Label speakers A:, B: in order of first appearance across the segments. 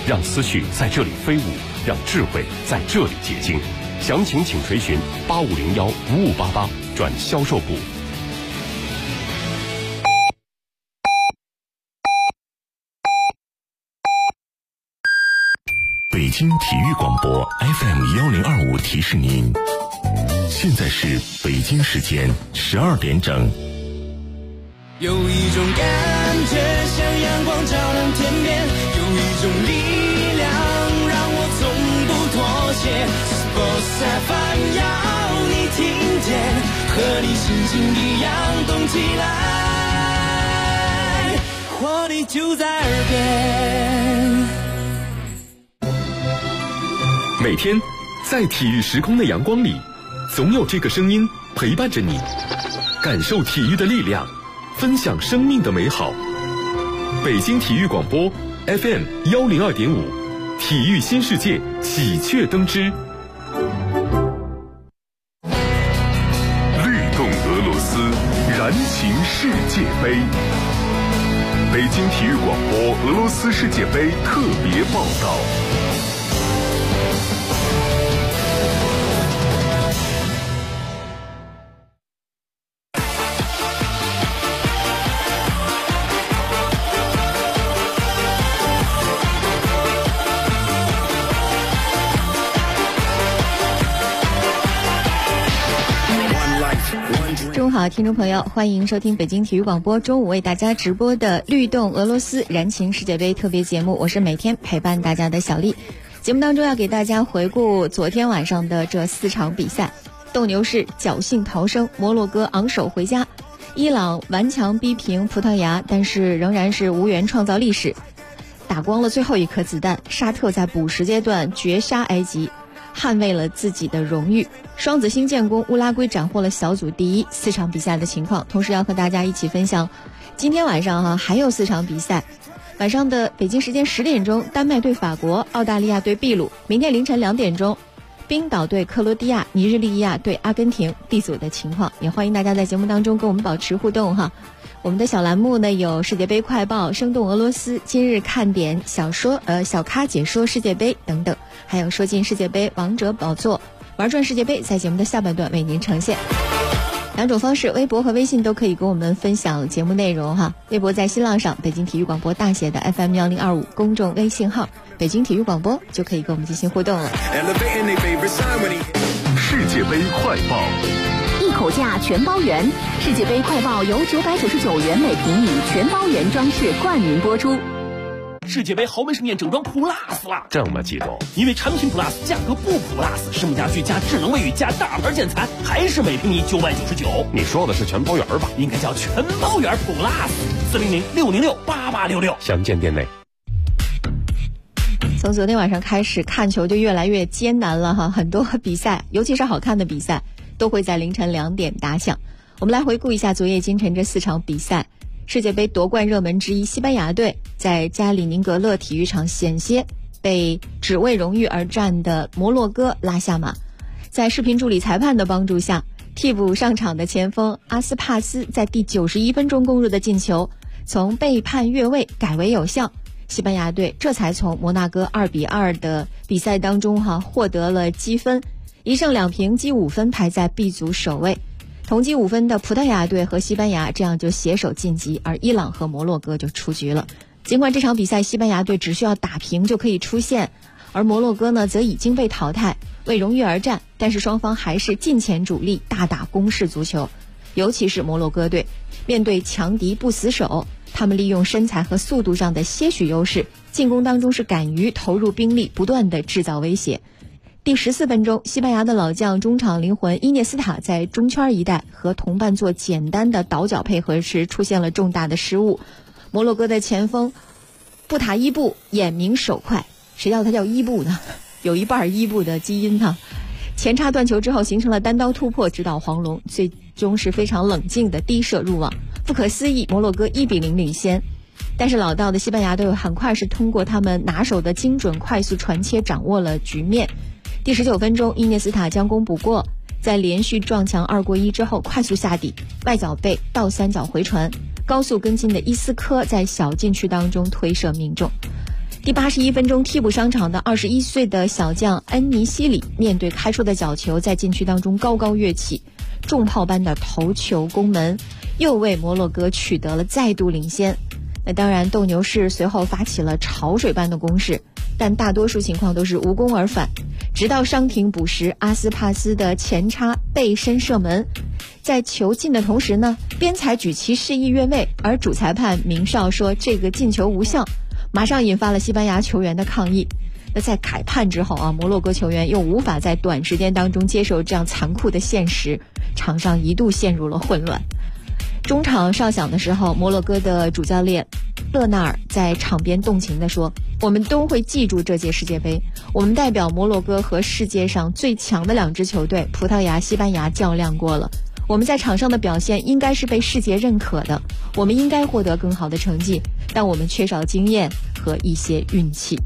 A: 让思绪在这里飞舞，让智慧在这里结晶。详情请垂询8501-5588转销售部。
B: 北京体育广播 FM1025提示您，现在是北京时间12点整。
C: 有一种感觉像阳光照亮天边，有一种力量让我从不妥协。Sports FM 要你听见，和你心情一样动起来，活力就在耳边。
D: 每天在体育时空的阳光里，总有这个声音陪伴着你，感受体育的力量，分享生命的美好。北京体育广播 FM102.5，体育新世界喜鹊登枝。
B: 律动俄罗斯，燃情世界杯。北京体育广播俄罗斯世界杯特别报道。
E: 中午好，听众朋友，欢迎收听北京体育广播中午为大家直播的律动俄罗斯燃情世界杯特别节目，我是每天陪伴大家的小丽。节目当中要给大家回顾昨天晚上的这4场比赛。斗牛士侥幸逃生，摩洛哥昂首回家，伊朗顽强逼平葡萄牙，但是仍然是无缘创造历史，打光了最后一颗子弹。沙特在补时阶段绝杀埃及，捍卫了自己的荣誉。双子星建功，乌拉圭斩获了小组第1。4场比赛的情况，同时要和大家一起分享今天晚上还有4场比赛。晚上的北京时间10点钟，丹麦对法国，澳大利亚对秘鲁。明天凌晨2点钟，冰岛对克罗地亚，尼日利亚对阿根廷。D组的情况也欢迎大家在节目当中跟我们保持互动哈。我们的小栏目呢有世界杯快报、生动俄罗斯、今日看点、小咖解说世界杯等等，还有说进世界杯、王者宝座、玩转世界杯，在节目的下半段为您呈现。2种方式，微博和微信都可以跟我们分享节目内容哈。微博在新浪上北京体育广播大写的 FM1025 公众微信号北京体育广播就可以跟我们进行互动了。
B: 世界杯快报，
F: 一口价全包圆。世界杯快报由999元每平米全包圆装饰冠名播出。
G: 世界杯豪门盛宴整装 Plus 了，
A: 这么激动？
G: 因为产品 Plus 价格不 Plus， 实木家具加智能卫浴加大牌建材，还是每平米999。
A: 你说的是全包圆吧？
G: 应该叫全包圆 Plus。400-606-8866，
A: 详见店内。
E: 从昨天晚上开始，看球就越来越艰难了哈，很多比赛，尤其是好看的比赛，都会在凌晨2点打响。我们来回顾一下昨夜今晨这4场比赛。世界杯夺冠热门之一西班牙队在加里宁格勒体育场险些被只为荣誉而战的摩洛哥拉下马。在视频助理裁判的帮助下，替补上场的前锋阿斯帕斯在第91分钟攻入的进球从被判越位改为有效，西班牙队这才从摩纳哥2-2的比赛当中获得了积分，1胜2平积5分，排在 B 组首位。同积5分的葡萄牙队和西班牙这样就携手晋级，而伊朗和摩洛哥就出局了。尽管这场比赛西班牙队只需要打平就可以出线，而摩洛哥呢则已经被淘汰，为荣誉而战，但是双方还是尽前主力，大打攻势足球。尤其是摩洛哥队面对强敌不死守，他们利用身材和速度上的些许优势，进攻当中是敢于投入兵力，不断的制造威胁。第14分钟，西班牙的老将中场灵魂伊涅斯塔在中圈一带和同伴做简单的倒脚配合时出现了重大的失误，摩洛哥的前锋布塔伊布眼明手快，谁叫他叫伊布呢？有一半伊布的基因呢。前插断球之后形成了单刀突破，直捣黄龙，最终是非常冷静的低射入网。不可思议，摩洛哥1-0领先。但是老道的西班牙队很快是通过他们拿手的精准快速传切掌握了局面。第19分钟，伊涅斯塔将功补过，在连续撞墙2过1之后快速下底，外脚背倒三角回传，高速跟进的伊斯科在小禁区当中推射命中。 第81分钟，替补上场的21岁的小将恩尼西里面对开出的角球，在禁区当中高高跃起，重炮般的头球攻门，又为摩洛哥取得了再度领先。那当然，斗牛士随后发起了潮水般的攻势，但大多数情况都是无功而返。直到伤停补时，阿斯帕斯的前插背身射门，在球进的同时呢，边裁举旗示意越位，而主裁判明哨说这个进球无效，马上引发了西班牙球员的抗议。那在开判之后啊，摩洛哥球员又无法在短时间当中接受这样残酷的现实，场上一度陷入了混乱。中场哨响的时候，摩洛哥的主教练勒纳尔在场边动情地说，我们都会记住这届世界杯，我们代表摩洛哥和世界上最强的2支球队葡萄牙、西班牙较量过了，我们在场上的表现应该是被世界认可的，我们应该获得更好的成绩，但我们缺少经验和一些运气。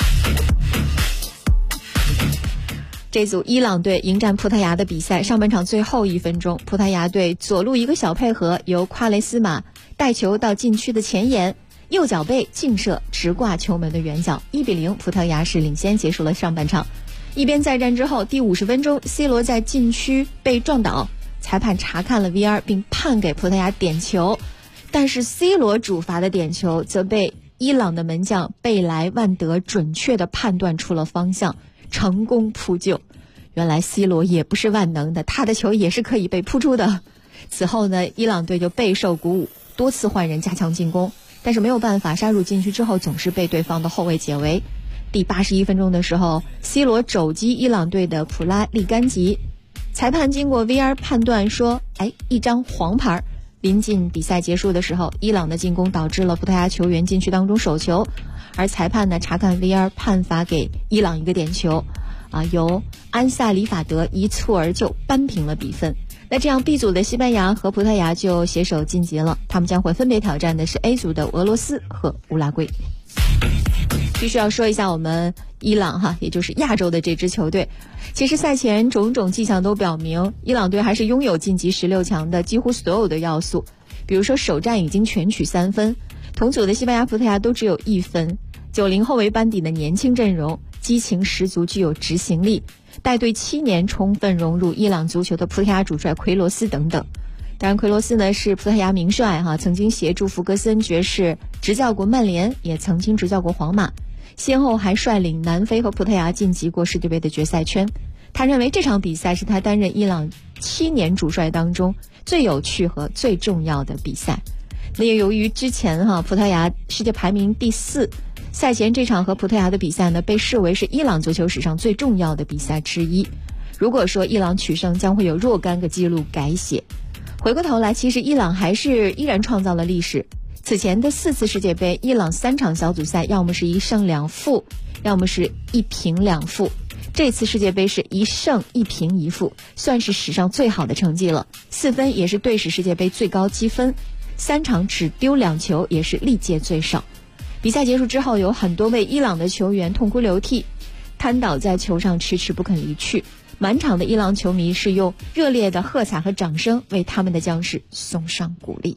E: 这组伊朗队迎战葡萄牙的比赛，上半场最后1分钟，葡萄牙队左路一个小配合，由夸雷斯马带球到禁区的前沿，右脚背劲射直挂球门的远角，1-0，葡萄牙是领先结束了上半场。一边再战之后，第50分钟 C 罗在禁区被撞倒，裁判查看了 VR 并判给葡萄牙点球，但是 C 罗主罚的点球则被伊朗的门将贝莱万德准确地判断出了方向，成功扑救。原来 C 罗也不是万能的，他的球也是可以被扑出的。此后呢，伊朗队就备受鼓舞，多次换人加强进攻，但是没有办法，杀入禁区之后总是被对方的后卫解围。第81分钟的时候， C 罗肘击伊朗队的普拉利甘吉，裁判经过 VR 判断说一张黄牌。临近比赛结束的时候，伊朗的进攻导致了葡萄牙球员禁区当中手球，而裁判呢查看 VR 判罚给伊朗一个点球，由安萨里法德一蹴而就扳平了比分。那这样 B 组的西班牙和葡萄牙就携手晋级了，他们将会分别挑战的是 A 组的俄罗斯和乌拉圭。必须要说一下我们伊朗也就是亚洲的这支球队，其实赛前种种迹象都表明，伊朗队还是拥有晋级16强的几乎所有的要素。比如说首战已经全取3分，同组的西班牙、葡萄牙都只有1分。90后为班底的年轻阵容，激情十足，具有执行力，带队7年充分融入伊朗足球的葡萄牙主帅奎罗斯等等。当然，奎罗斯呢是葡萄牙名帅曾经协助弗格森爵士执教过曼联，也曾经执教过皇马，先后还率领南非和葡萄牙晋级过世界杯的决赛圈。他认为这场比赛是他担任伊朗7年主帅当中最有趣和最重要的比赛。那也由于之前葡萄牙世界排名第4，赛前这场和葡萄牙的比赛呢被视为是伊朗足球史上最重要的比赛之一。如果说伊朗取胜，将会有若干个记录改写。回过头来，其实伊朗依然创造了历史。此前的4次世界杯，伊朗3场小组赛要么是1胜2负，要么是1平2负。这次世界杯是1胜1平1负，算是史上最好的成绩了。4分也是队史世界杯最高积分，3场只丢2球也是历届最少。比赛结束之后，有很多位伊朗的球员痛哭流涕，瘫倒在球上迟迟不肯离去。满场的伊朗球迷是用热烈的喝彩和掌声为他们的将士送上鼓励。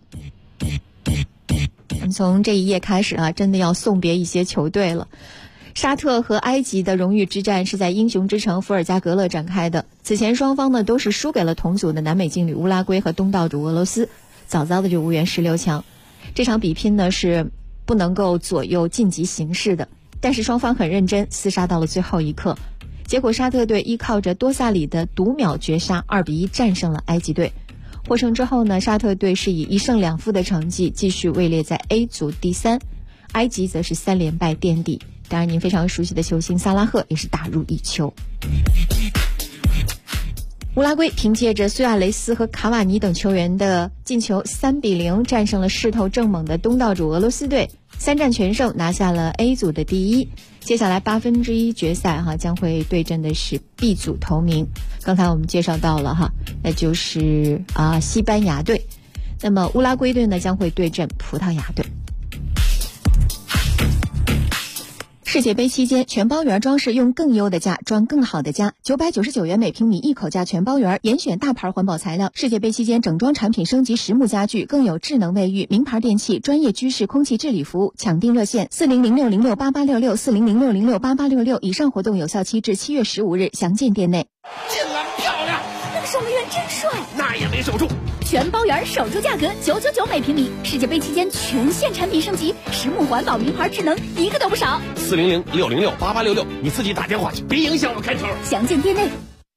E: 从这一页开始真的要送别一些球队了。沙特和埃及的荣誉之战是在英雄之城伏尔加格勒展开的。此前双方呢都是输给了同组的南美劲旅乌拉圭和东道主俄罗斯，早早的就无缘16强。这场比拼呢是不能够左右晋级形势的，但是双方很认真，厮杀到了最后一刻。结果沙特队依靠着多萨里的独秒绝杀2-1战胜了埃及队。获胜之后呢，沙特队是以1胜2负的成绩继续位列在 A 组第3，埃及则是3连败垫底。当然您非常熟悉的球星萨拉赫也是打入1球。乌拉圭凭借着苏亚雷斯和卡瓦尼等球员的进球3-0战胜了势头正猛的东道主俄罗斯队，3战全胜，拿下了 A 组的第1。接下来1/8决赛将会对阵的是 B 组头名。刚才我们介绍到了那就是西班牙队。那么乌拉圭队呢将会对阵葡萄牙队。 世界杯期间，全包圆装饰用更优的价装更好的家，999元每平米一口价全包圆，严选大牌环保材料。世界杯期间整装产品升级实木家具，更有智能卫浴、名牌电器、专业居室空气治理服务。抢订热线4006068866，4006068866。以上活动有效期至7月15日，详见店内。
G: 进来漂亮，
F: 那个守门员真帅，
G: 那也没守住。
F: 全包圆守住价格999每平米。世界杯期间全线产品升级，实木环保、名牌智能，一个都不少。
G: 400-606-8866，你自己打电话去，别影响我开头。
F: 详见店内。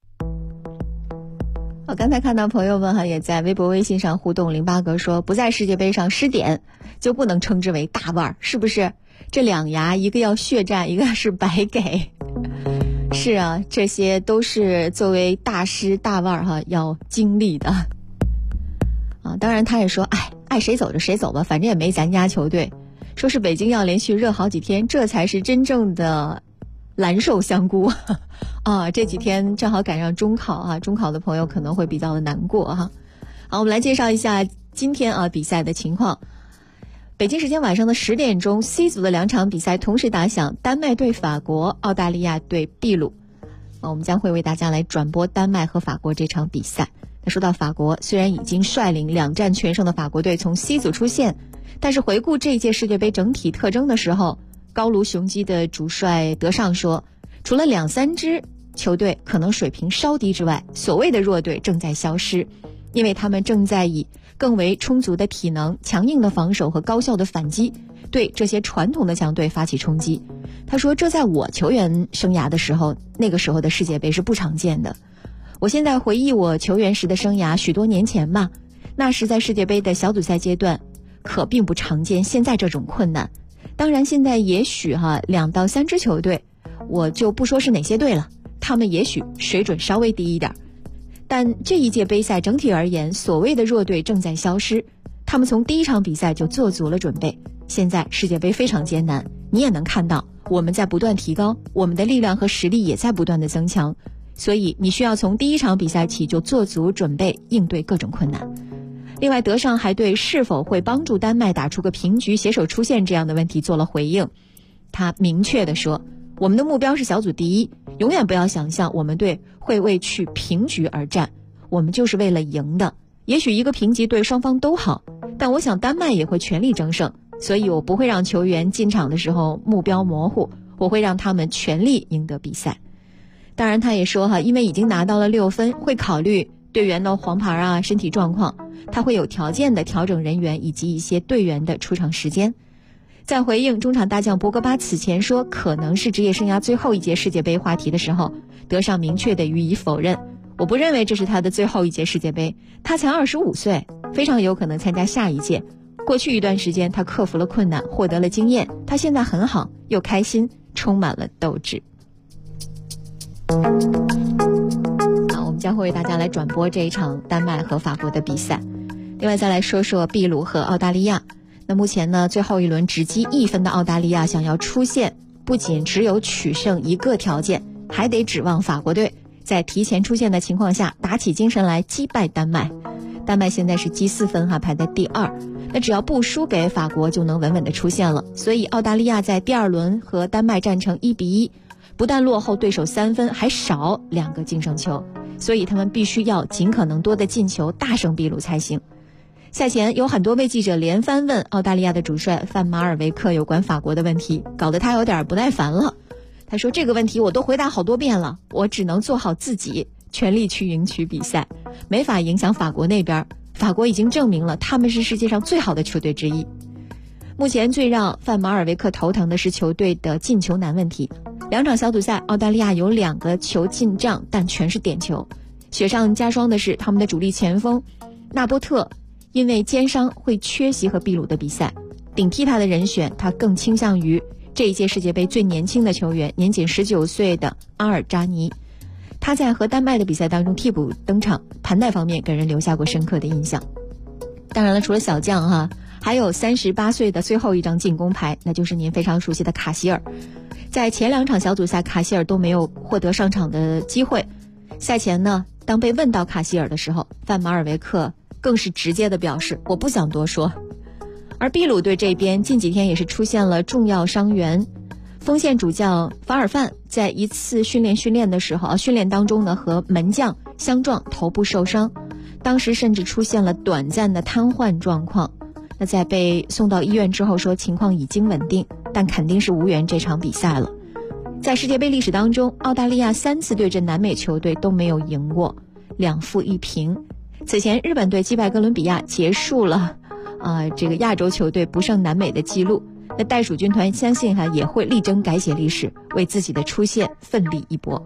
E: 我刚才看到朋友们也在微博微信上互动，08哥说不在世界杯上失点就不能称之为大腕，是不是？这两牙一个要血战，一个是白给。是啊，这些都是作为大师大腕要经历的当然他也说爱谁走就谁走吧，反正也没咱家球队。说是北京要连续热好几天，这才是真正的蓝瘦香菇这几天正好赶上中考中考的朋友可能会比较的难过好，我们来介绍一下今天比赛的情况。北京时间晚上的10点钟 C 组的2场比赛同时打响，丹麦对法国，澳大利亚对秘鲁我们将会为大家来转播丹麦和法国这场比赛。那说到法国，虽然已经率领2战全胜的法国队从 C 组出现，但是回顾这一届世界杯整体特征的时候，高卢雄鸡的主帅德尚说，除了2-3支球队可能水平稍低之外，所谓的弱队正在消失，因为他们正在以更为充足的体能、强硬的防守和高效的反击对这些传统的强队发起冲击。他说，这在我球员生涯的时候，那个时候的世界杯是不常见的。我现在回忆我球员时的生涯，许多年前吧，那时在世界杯的小组赛阶段可并不常见现在这种困难。当然现在也许2到3支球队，我就不说是哪些队了，他们也许水准稍微低一点，但这一届杯赛整体而言，所谓的弱队正在消失，他们从第一场比赛就做足了准备。现在世界杯非常艰难，你也能看到我们在不断提高，我们的力量和实力也在不断的增强，所以你需要从第一场比赛起就做足准备，应对各种困难。另外，德尚还对是否会帮助丹麦打出个平局、携手出线这样的问题做了回应。他明确地说，我们的目标是小组第一，永远不要想象我们队会为去平局而战，我们就是为了赢的。也许一个平局对双方都好，但我想丹麦也会全力争胜，所以我不会让球员进场的时候目标模糊，我会让他们全力赢得比赛。当然他也说因为已经拿到了6分，会考虑队员的黄牌身体状况，他会有条件的调整人员以及一些队员的出场时间。在回应中场大将博格巴此前说可能是职业生涯最后一届世界杯话题的时候，德尚明确地予以否认，我不认为这是他的最后一届世界杯，他才25岁，非常有可能参加下一届。过去一段时间他克服了困难，获得了经验，他现在很好，又开心，充满了斗志。好，我们将会为大家来转播这一场丹麦和法国的比赛。另外再来说说秘鲁和澳大利亚。那目前呢，最后一轮只积1分的澳大利亚想要出线，不仅只有取胜一个条件，还得指望法国队在提前出线的情况下打起精神来击败丹麦。丹麦现在是积4分排在第2，那只要不输给法国就能稳稳的出线了。所以澳大利亚在第2轮和丹麦战成1-1，不但落后对手3分，还少2个净胜球，所以他们必须要尽可能多的进球，大胜秘鲁才行。赛前有很多位记者连番问澳大利亚的主帅范马尔维克有关法国的问题，搞得他有点不耐烦了。他说，这个问题我都回答好多遍了，我只能做好自己，全力去赢取比赛，没法影响法国那边。法国已经证明了他们是世界上最好的球队之一。目前最让范马尔维克头疼的是球队的进球难问题。2场小组赛，澳大利亚有2个球进账，但全是点球。雪上加霜的是他们的主力前锋纳波特因为肩伤会缺席和秘鲁的比赛，顶替他的人选他更倾向于这一届世界杯最年轻的球员，年仅19岁的阿尔扎尼。他在和丹麦的比赛当中替补登场，盘带方面给人留下过深刻的印象。当然了，除了小将还有38岁的最后一张进攻牌，那就是您非常熟悉的卡希尔。在前2场小组赛，卡希尔都没有获得上场的机会。赛前呢，当被问到卡希尔的时候，范马尔维克更是直接的表示，我不想多说。而秘鲁队这边近几天也是出现了重要伤员， 锋线主将法尔范在一次训练的时候训练当中呢和门将相撞，头部受伤，当时甚至出现了短暂的瘫痪状况。那在被送到医院之后说情况已经稳定，但肯定是无缘这场比赛了。在世界杯历史当中，澳大利亚3次对阵南美球队都没有赢过，2负1平。此前日本队击败哥伦比亚，结束了这个亚洲球队不胜南美的记录。那袋鼠军团相信也会力争改写历史，为自己的出现奋力一搏。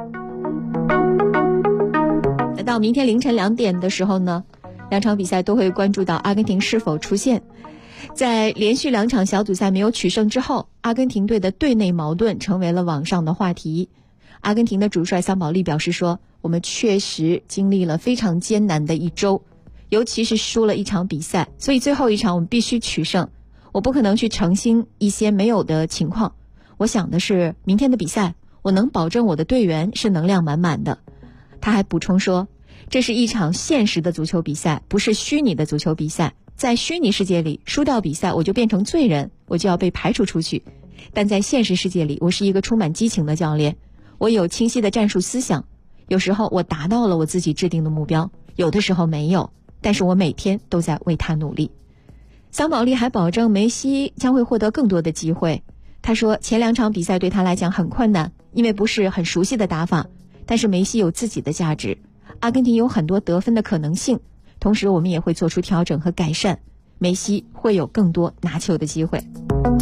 E: 那到明天凌晨2点的时候呢，2场比赛都会关注到阿根廷是否出现。在连续2场小组赛没有取胜之后，阿根廷队的队内矛盾成为了网上的话题。阿根廷的主帅桑保利表示说，我们确实经历了非常艰难的一周，尤其是输了1场比赛，所以最后1场我们必须取胜。我不可能去澄清一些没有的情况，我想的是明天的比赛我能保证我的队员是能量满满的。他还补充说，这是一场现实的足球比赛，不是虚拟的足球比赛。在虚拟世界里，输掉比赛我就变成罪人，我就要被排除出去。但在现实世界里，我是一个充满激情的教练，我有清晰的战术思想，有时候我达到了我自己制定的目标，有的时候没有，但是我每天都在为他努力。桑保利还保证梅西将会获得更多的机会。他说前2场比赛对他来讲很困难，因为不是很熟悉的打法，但是梅西有自己的价值，阿根廷有很多得分的可能性，同时我们也会做出调整和改善，梅西会有更多拿球的机会。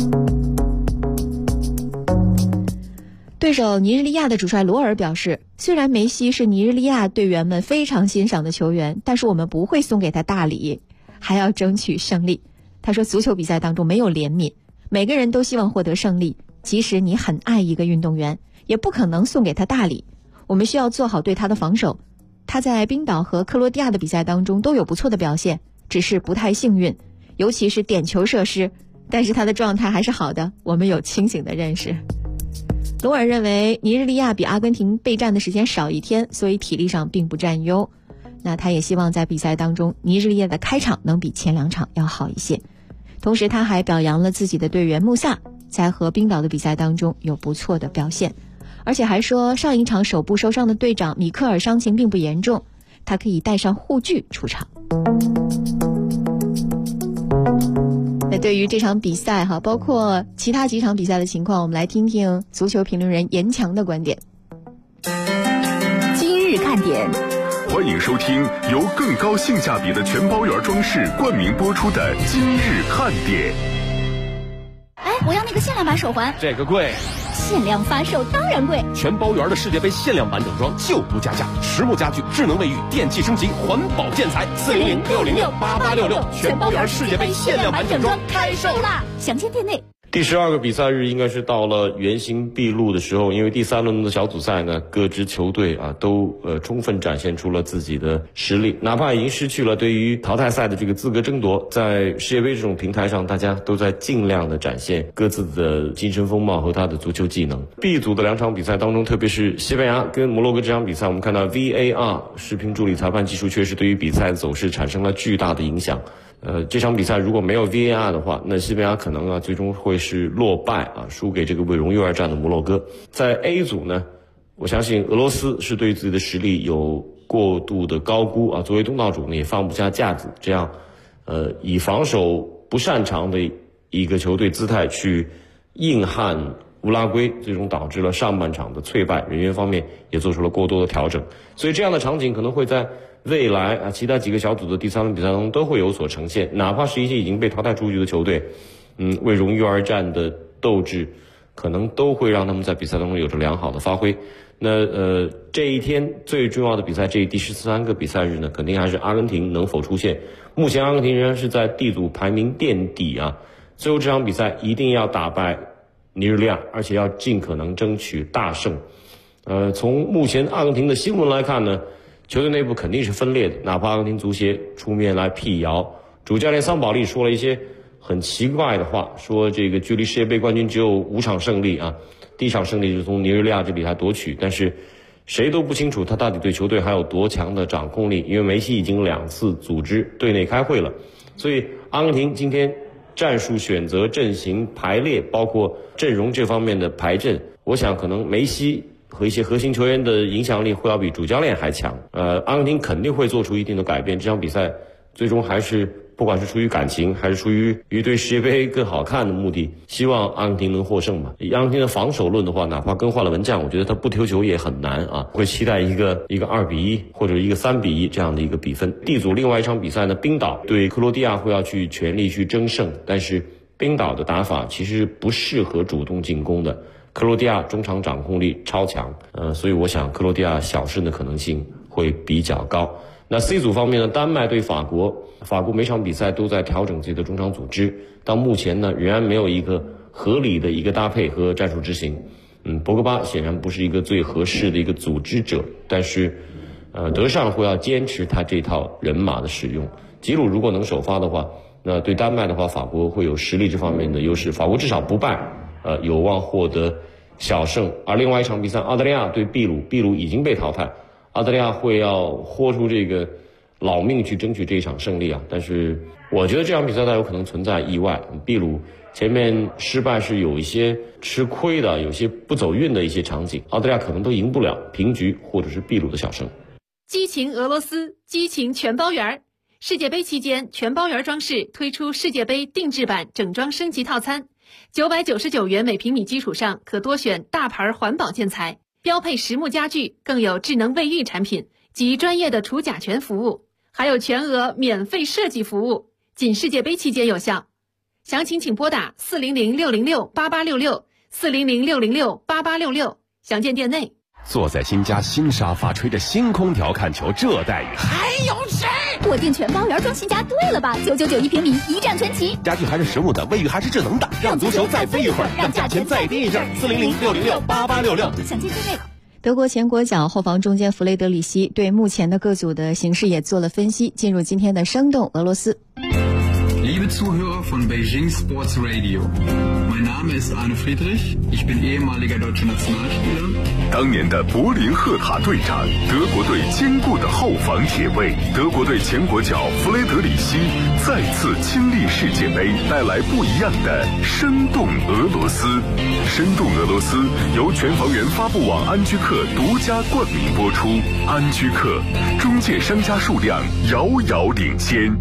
E: 对手尼日利亚的主帅罗尔表示，虽然梅西是尼日利亚队员们非常欣赏的球员，但是我们不会送给他大礼，还要争取胜利。他说足球比赛当中没有怜悯，每个人都希望获得胜利，即使你很爱一个运动员，也不可能送给他大礼。我们需要做好对他的防守。他在冰岛和克罗地亚的比赛当中都有不错的表现，只是不太幸运，尤其是点球射失，但是他的状态还是好的，我们有清醒的认识。罗尔认为尼日利亚比阿根廷备战的时间少1天，所以体力上并不占优。那他也希望在比赛当中尼日利亚的开场能比前2场要好一些。同时他还表扬了自己的队员穆萨在和冰岛的比赛当中有不错的表现，而且还说上一场手部受伤的队长米克尔伤情并不严重，他可以带上护具出场。那对于这场比赛包括其他几场比赛的情况，我们来听听足球评论人严强的观点。
F: 今日看点，
B: 欢迎收听由更高性价比的全包圆装饰冠名播出的今日看点。
F: 哎，我要那个限量版手环。
G: 这个贵。
F: 限量发售当然贵，
G: 全包圆的世界杯限量版整装就不加价，实木家具、智能卫浴、电器升级、环保建材，400-606-8866，全包圆世界杯限量版整装开售啦！
F: 详见店内。
H: 第12个比赛日应该是到了原形毕露的时候，因为第3轮的小组赛呢，各支球队都充分展现出了自己的实力，哪怕已经失去了对于淘汰赛的这个资格争夺，在世界杯这种平台上，大家都在尽量的展现各自的精神风貌和他的足球技能。B 组的2场比赛当中，特别是西班牙跟摩洛哥这场比赛，我们看到 VAR 视频助理裁判技术确实对于比赛的走势产生了巨大的影响。这场比赛如果没有 VAR 的话，那西班牙可能最终会是落败输给这个为荣誉而战的摩洛哥。在 A 组呢，我相信俄罗斯是对自己的实力有过度的高估作为东道主呢，也放不下架子，这样以防守不擅长的一个球队姿态去硬汉乌拉圭，最终导致了上半场的脆败，人员方面也做出了过多的调整。所以这样的场景可能会在未来其他几个小组的第3轮比赛当中都会有所呈现，哪怕是一些已经被淘汰出局的球队，为荣誉而战的斗志，可能都会让他们在比赛当中有着良好的发挥。那这一天最重要的比赛，这第13个比赛日呢，肯定还是阿根廷能否出现。目前阿根廷仍然是在 D 组排名垫底最后这场比赛一定要打败尼日利亚，而且要尽可能争取大胜。从目前阿根廷的新闻来看呢，球队内部肯定是分裂的，哪怕阿根廷足协出面来辟谣，主教练桑保利说了一些很奇怪的话，说这个距离世界杯冠军只有5场胜利第1场胜利是从尼日利亚这里来夺取，但是谁都不清楚他到底对球队还有多强的掌控力，因为梅西已经2次组织队内开会了。所以阿根廷今天战术选择、阵型排列，包括阵容这方面的排阵，我想可能梅西和一些核心球员的影响力会要比主教练还强。阿根廷肯定会做出一定的改变。这场比赛最终还是不管是出于感情，还是出于对世界杯更好看的目的，希望阿根廷能获胜吧。以阿根廷的防守论的话，哪怕更换了门将，我觉得他不丢球也很难啊。会期待一个2-1或者一个3-1这样的一个比分。D 组另外一场比赛呢，冰岛对克罗地亚会要去全力去争胜，但是冰岛的打法其实不适合主动进攻的。克罗地亚中场掌控力超强，所以我想克罗地亚小胜的可能性会比较高。那 C 组方面呢，丹麦对法国，法国每场比赛都在调整自己的中场组织，到目前呢仍然没有一个合理的一个搭配和战术执行。博格巴显然不是一个最合适的一个组织者，但是德尚会要坚持他这套人马的使用。吉鲁如果能首发的话，那对丹麦的话，法国会有实力这方面的优势，法国至少不败，有望获得小胜。而另外一场比赛，澳大利亚对秘鲁，秘鲁已经被淘汰，澳大利亚会要豁出这个老命去争取这一场胜利啊！但是我觉得这场比赛它有可能存在意外，秘鲁前面失败是有一些吃亏的，有些不走运的一些场景，澳大利亚可能都赢不了，平局或者是秘鲁的小胜。
I: 激情俄罗斯，激情全包圆。世界杯期间，全包圆装饰推出世界杯定制版整装升级套餐，999元每平米基础上可多选大牌环保建材，标配实木家具，更有智能卫浴产品及专业的除甲醛服务，还有全额免费设计服务，仅世界杯期间有效。详情请拨打400-606-8866，400-606-8866，详见店内。
A: 坐在新家新沙发，吹着新空调看球，这待遇
F: 还有谁？我订全包圆装新家，对了吧？999一平米，一站全齐。
A: 家具还是实木的，卫浴还是智能的，让足球再飞一会儿，让价钱再低一阵。400-606-8866，
F: 详见店内。
E: 德国前国脚后防中坚弗雷德里希对目前的各组的形势也做了分析。进入今天的生动俄罗斯。
J: Liebe Zuhörer von Beijing Sports Radio, mein Name ist Arne Friedrich, ich bin ehemaliger deutscher Nationalspieler。
B: 当年的柏林赫塔队长，德国队坚固的后防铁卫，德国队前国脚弗雷德里希再次亲历世界杯，带来不一样的生动俄罗斯。生动俄罗斯由全房源发布网安居客独家冠名播出。安居客中介商家数量遥遥领先。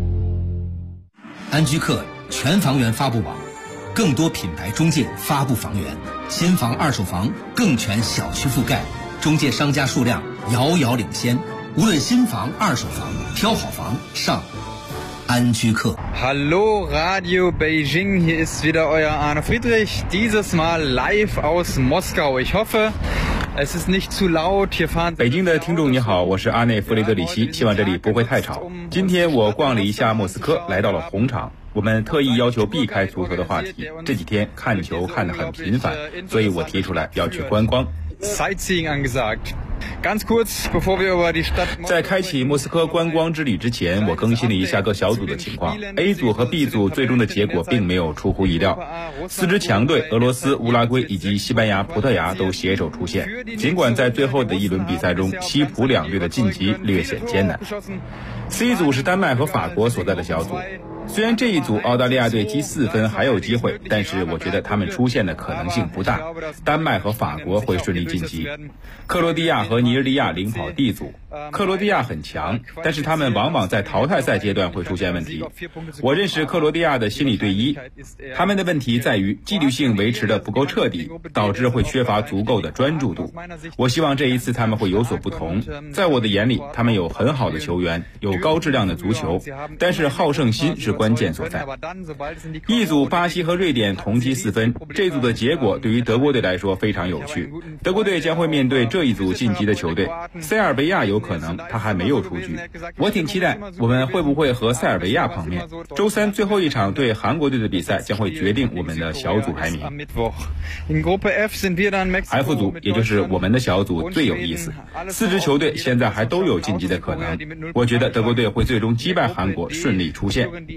K: 安居客全房源发布网，更多品牌中介发布房源，新房二手房更全小区覆盖，中介商家数量遥遥领先。无论新房二手房，挑好房上安居客。
J: Hallo Radio Beijing, hier ist wieder euer Arne Friedrich, dieses Mal live aus Moskau. Ich hoffe, es ist nicht zu laut. Hier fahren
L: 北京的听众你好，我是阿内弗雷德里希，希望这里不会太吵。今天我逛了一下莫斯科，来到了红场。我们特意要求避开足球的话题，这几天看球看得很频繁，所以我提出来要去观光。
J: Sightseeing angesagt. Ganz kurz, bevor wir über die Stadt
L: 在开启莫斯科观光之旅之前，我更新了一下各小组的情况。A 组和 B 组最终的结果并没有出乎意料，4支强队俄罗斯、乌拉圭以及西班牙、葡萄牙都携手出线。尽管在最后的一轮比赛中，西葡两队的晋级略显艰难。C 组是丹麦和法国所在的小组。虽然这一组澳大利亚队积4分还有机会，但是我觉得他们出现的可能性不大。丹麦和法国会顺利晋级，克罗地亚和尼日利亚领跑 D 组。克罗地亚很强，但是他们往往在淘汰赛阶段会出现问题。我认识克罗地亚的心理队医，他们的问题在于纪律性维持的不够彻底，导致会缺乏足够的专注度。我希望这一次他们会有所不同。在我的眼里，他们有很好的球员，有高质量的足球，但是好胜心是关键所在。一组巴西和瑞典同积4分，这组的结果对于德国队来说非常有趣。德国队将会面对这一组晋级的球队，塞尔维亚有可能他还没有出局。我挺期待我们会不会和塞尔维亚碰面。周三最后一场对韩国队的比赛将会决定我们的小组排名。F 组也就是我们的小组最有意思，4支球队现在还都有晋级的可能。我觉得德国队会最终击败韩国，顺利出线。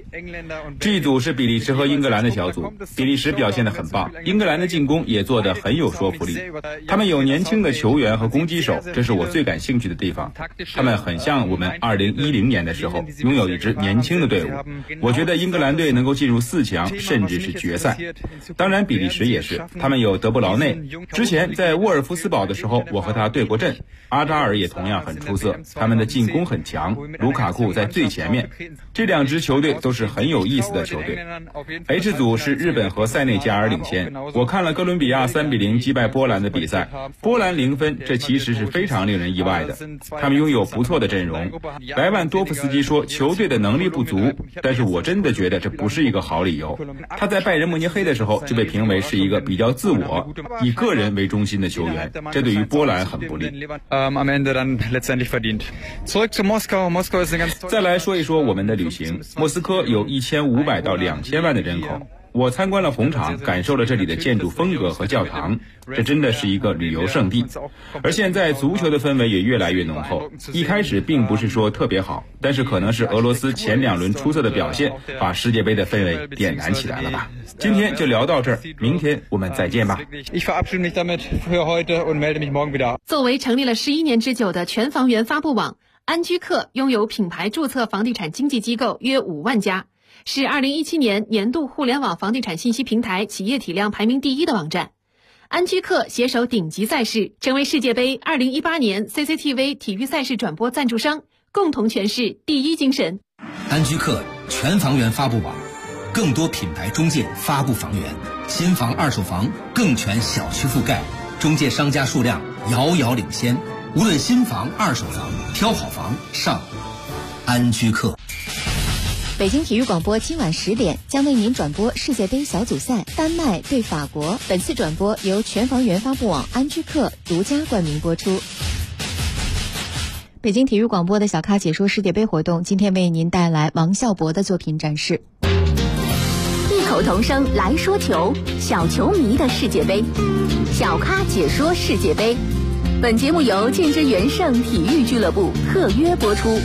L: G 组是比利时和英格兰的小组，比利时表现得很棒，英格兰的进攻也做得很有说服力。他们有年轻的球员和攻击手，这是我最感兴趣的地方。他们很像我们2010年的时候，拥有一支年轻的队伍。我觉得英格兰队能够进入4强，甚至是决赛。当然比利时也是，他们有德布劳内，之前在沃尔夫斯堡的时候我和他对过阵。阿扎尔也同样很出色，他们的进攻很强，卢卡库在最前面。这2支球队都是很有意思的球队。H 组是日本和塞内加尔领先。我看了哥伦比亚3-0击败波兰的比赛，波兰0分，这其实是非常令人意外的。他们拥有不错的阵容。莱万多夫斯基说球队的能力不足，但是我真的觉得这不是一个好理由。他在拜仁慕尼黑的时候就被评为是一个比较自我、以个人为中心的球员，这对于波兰很不利。再来说一说我们的旅行。莫斯科有1500到2000万的人口。我参观了红场，感受了这里的建筑风格和教堂，这真的是一个旅游胜地。而现在足球的氛围也越来越浓厚，一开始并不是说特别好，但是可能是俄罗斯前2轮出色的表现，把世界杯的氛围点燃起来了吧。今天就聊到这儿，明天我们再见吧。
I: 作为成立了11年之久的全房源发布网，安居客拥有品牌注册房地产经纪机构约5万家，是2017年年度互联网房地产信息平台企业体量排名第1的网站。安居客携手顶级赛事，成为世界杯2018年 CCTV 体育赛事转播赞助商，共同诠释第一精神。
K: 安居客全房源发布网，更多品牌中介发布房源，新房二手房更全小区覆盖，中介商家数量遥遥领先。无论新房二手房，挑好房上安居客。
E: 北京体育广播今晚10点将为您转播世界杯小组赛丹麦对法国。本次转播由全房源发布网安居客独家冠名播出。北京体育广播的小咖解说世界杯活动，今天为您带来王孝博的作品展示。
F: 异口同声来说球，小球迷的世界杯，小咖解说世界杯。本节目由建之元盛体育俱乐部特约播出。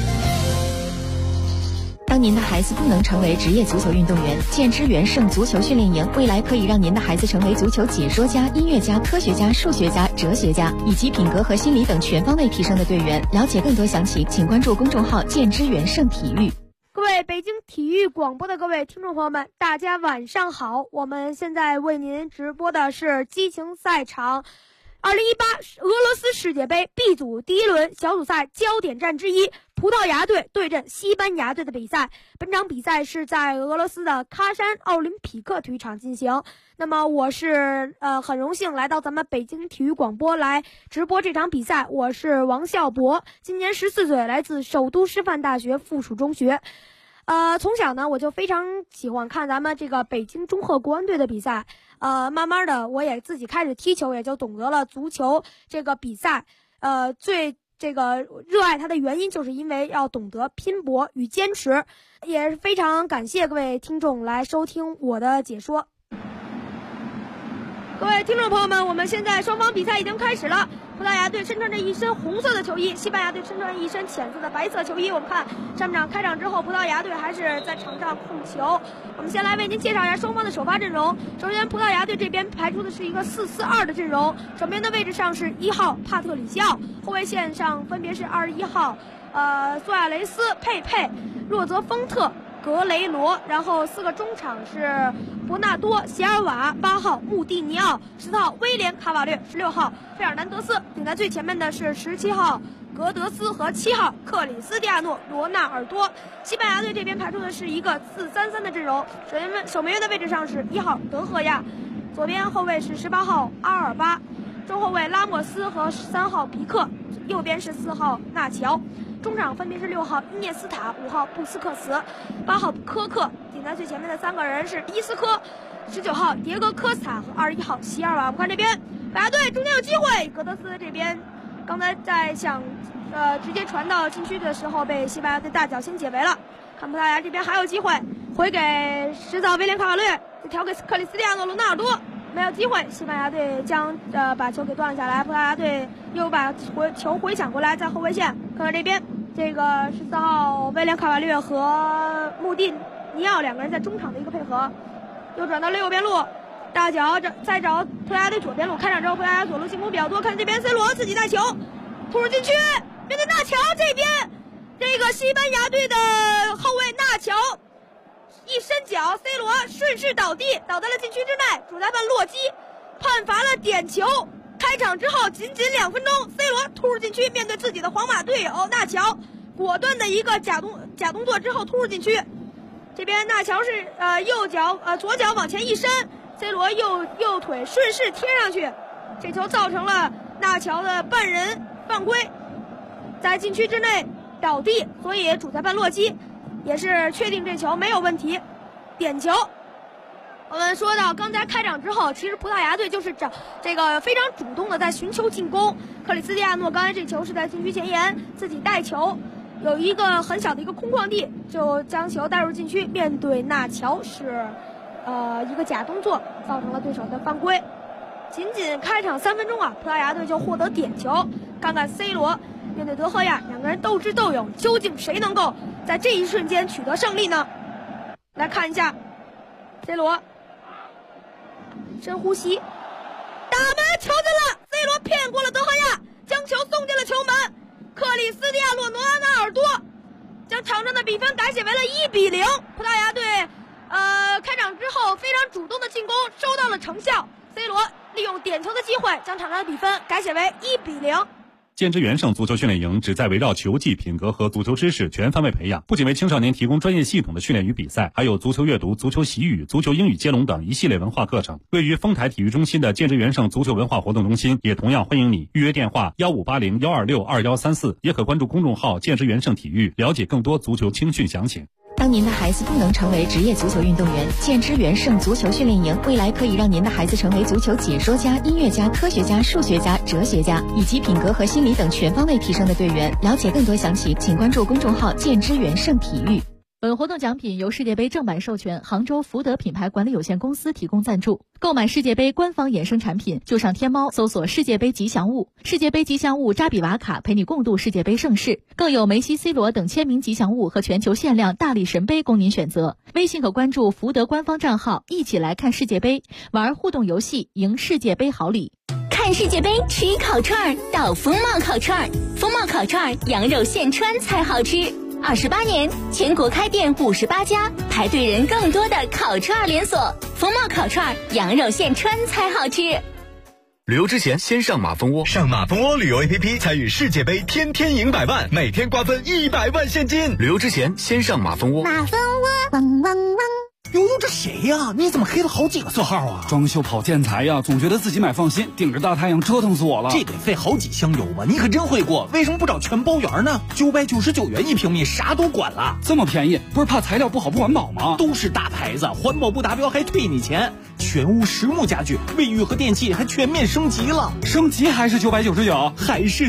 E: 当您的孩子不能成为职业足球运动员，建之元盛足球训练营未来可以让您的孩子成为足球解说家、音乐家、科学家、数学家、哲学家，以及品格和心理等全方位提升的队员。了解更多详情，请关注公众号建之元盛体育。
M: 各位北京体育广播的各位听众朋友们，大家晚上好！我们现在为您直播的是激情赛场2018俄罗斯世界杯 B 组第1轮小组赛焦点战之一，葡萄牙队对阵西班牙队的比赛。本场比赛是在俄罗斯的喀山奥林匹克体育场进行。那么我是很荣幸来到咱们北京体育广播来直播这场比赛。我是王孝博，今年14岁，来自首都师范大学附属中学。从小呢我就非常喜欢看咱们这个北京中赫国安队的比赛。慢慢的我也自己开始踢球，也就懂得了足球这个比赛。最这个热爱它的原因，就是因为要懂得拼搏与坚持。也是非常感谢各位听众来收听我的解说。各位听众朋友们，我们现在双方比赛已经开始了。葡萄牙队身穿着一身红色的球衣，西班牙队身穿一身浅色的白色球衣。我们看上半场开场之后，葡萄牙队还是在场上控球。我们先来为您介绍一下双方的首发阵容。首先，葡萄牙队这边排出的是一个4-4-2的阵容，守门员的位置上是1号帕特里西奥，后卫线上分别是21号苏亚雷斯、佩佩、若泽丰特、格雷罗，然后4个中场是伯纳多、席尔瓦、8号穆蒂尼奥、10号威廉卡瓦略、16号费尔南德斯。顶在最前面的是17号格德斯和7号克里斯蒂亚诺·罗纳尔多。西班牙队这边排出的是一个4-3-3的阵容，守门员的位置上是1号德赫亚，左边后卫是18号阿尔巴，中后卫拉莫斯和3号皮克，右边是4号纳乔。中场分别是6号伊涅斯塔、5号布斯克茨、8号科克。顶在最前面的3个人是伊斯科、19号迭戈科斯塔和21号席尔瓦。我们看这边，葡萄牙队中间有机会，格德斯这边刚才在想直接传到禁区的时候，被西班牙队大脚先解围了。看葡萄牙这边还有机会，回给10号威廉卡瓦略，调给克里斯蒂亚诺·罗纳尔多。没有机会，西班牙队将把球给断下来，葡萄牙队又把球回抢过来，在后卫线看看这边，这个14号威廉卡瓦略和穆蒂尼尼奥两个人在中场的一个配合，又转到了右边路，大脚再找葡萄牙队左边路。开场之后，葡萄牙左路进攻比较多，看这边 C 罗自己带球突入禁区，面对纳乔这边，这个西班牙队的后卫纳乔一伸脚 ，C 罗顺势倒地，倒在了禁区之内，主裁判洛基判罚了点球。开场之后仅2分钟 ，C 罗突入禁区，面对自己的皇马队友纳乔，果断的一个假动作之后突入禁区。这边纳乔是左脚往前一伸 ，C 罗右腿顺势贴上去，这球造成了纳乔的半人犯规，在禁区之内倒地，所以主裁判洛基也是确定这球没有问题，点球。我们说到刚才开场之后，其实葡萄牙队就是这个非常主动的在寻求进攻。克里斯蒂亚诺刚才这球是在禁区前沿自己带球，有一个很小的一个空旷地，就将球带入禁区，面对纳乔是一个假动作，造成了对手的犯规。仅开场3分钟啊，葡萄牙队就获得点球。看看 C 罗面对德赫亚，两个人斗智斗勇，究竟谁能够在这一瞬间取得胜利呢？来看一下 C 罗深呼吸，打门球进了 ，C 罗骗过了德赫亚，将球送进了球门。克里斯蒂亚诺·罗纳尔多将场上的比分改写为了1-0。葡萄牙队开场之后非常主动的进攻收到了成效， C 罗利用点球的机会将场上的比分改写为1-0。
N: 建之元盛足球训练营旨在围绕球技、品格和足球知识全方位培养，不仅为青少年提供专业系统的训练与比赛，还有足球阅读、足球习语、足球英语接龙等一系列文化课程。位于丰台体育中心的建之元盛足球文化活动中心也同样欢迎你，预约电话1580-126-2134，也可关注公众号建之元盛体育，了解更多足球青训详情。
E: 当您的孩子不能成为职业足球运动员，建之元盛足球训练营未来可以让您的孩子成为足球解说家、音乐家、科学家、数学家、哲学家，以及品格和心理等全方位提升的队员。了解更多详情，请关注公众号建之元盛体育。
O: 本活动奖品由世界杯正版授权杭州福德品牌管理有限公司提供赞助。购买世界杯官方衍生产品，就上天猫搜索世界杯吉祥物，世界杯吉祥物扎比瓦卡陪你共度世界杯盛世，更有梅西、C 罗等签名吉祥物和全球限量大力神杯供您选择。微信可关注福德官方账号，一起来看世界杯，玩互动游戏，赢世界杯好礼。
F: 看世界杯吃烤串到风貌烤串，风貌烤串羊肉现穿才好吃。28年，全国开店58家，排队人更多的烤串连锁。风貌烤串，羊肉现穿才好吃。
P: 旅游之前先上马蜂窝，上马蜂窝旅游 APP 参与世界杯，天天赢100万，每天瓜分100万现金。旅游之前先上马蜂窝。
Q: 马蜂窝，汪汪汪。
R: 悠悠，这谁呀？你怎么黑了好几个色号啊？
S: 装修跑建材呀，总觉得自己买放心，顶着大太阳折腾死我了。
R: 这得费好几箱油吧？你可真会过，为什么不找全包圆呢？999元1平米，啥都管了。
S: 这么便宜，不是怕材料不好不环保吗？
R: 都是大牌子，环保不达标还退你钱。全屋实木家具，卫浴和电器还全面升级了。
S: 升级还是999？
R: 还是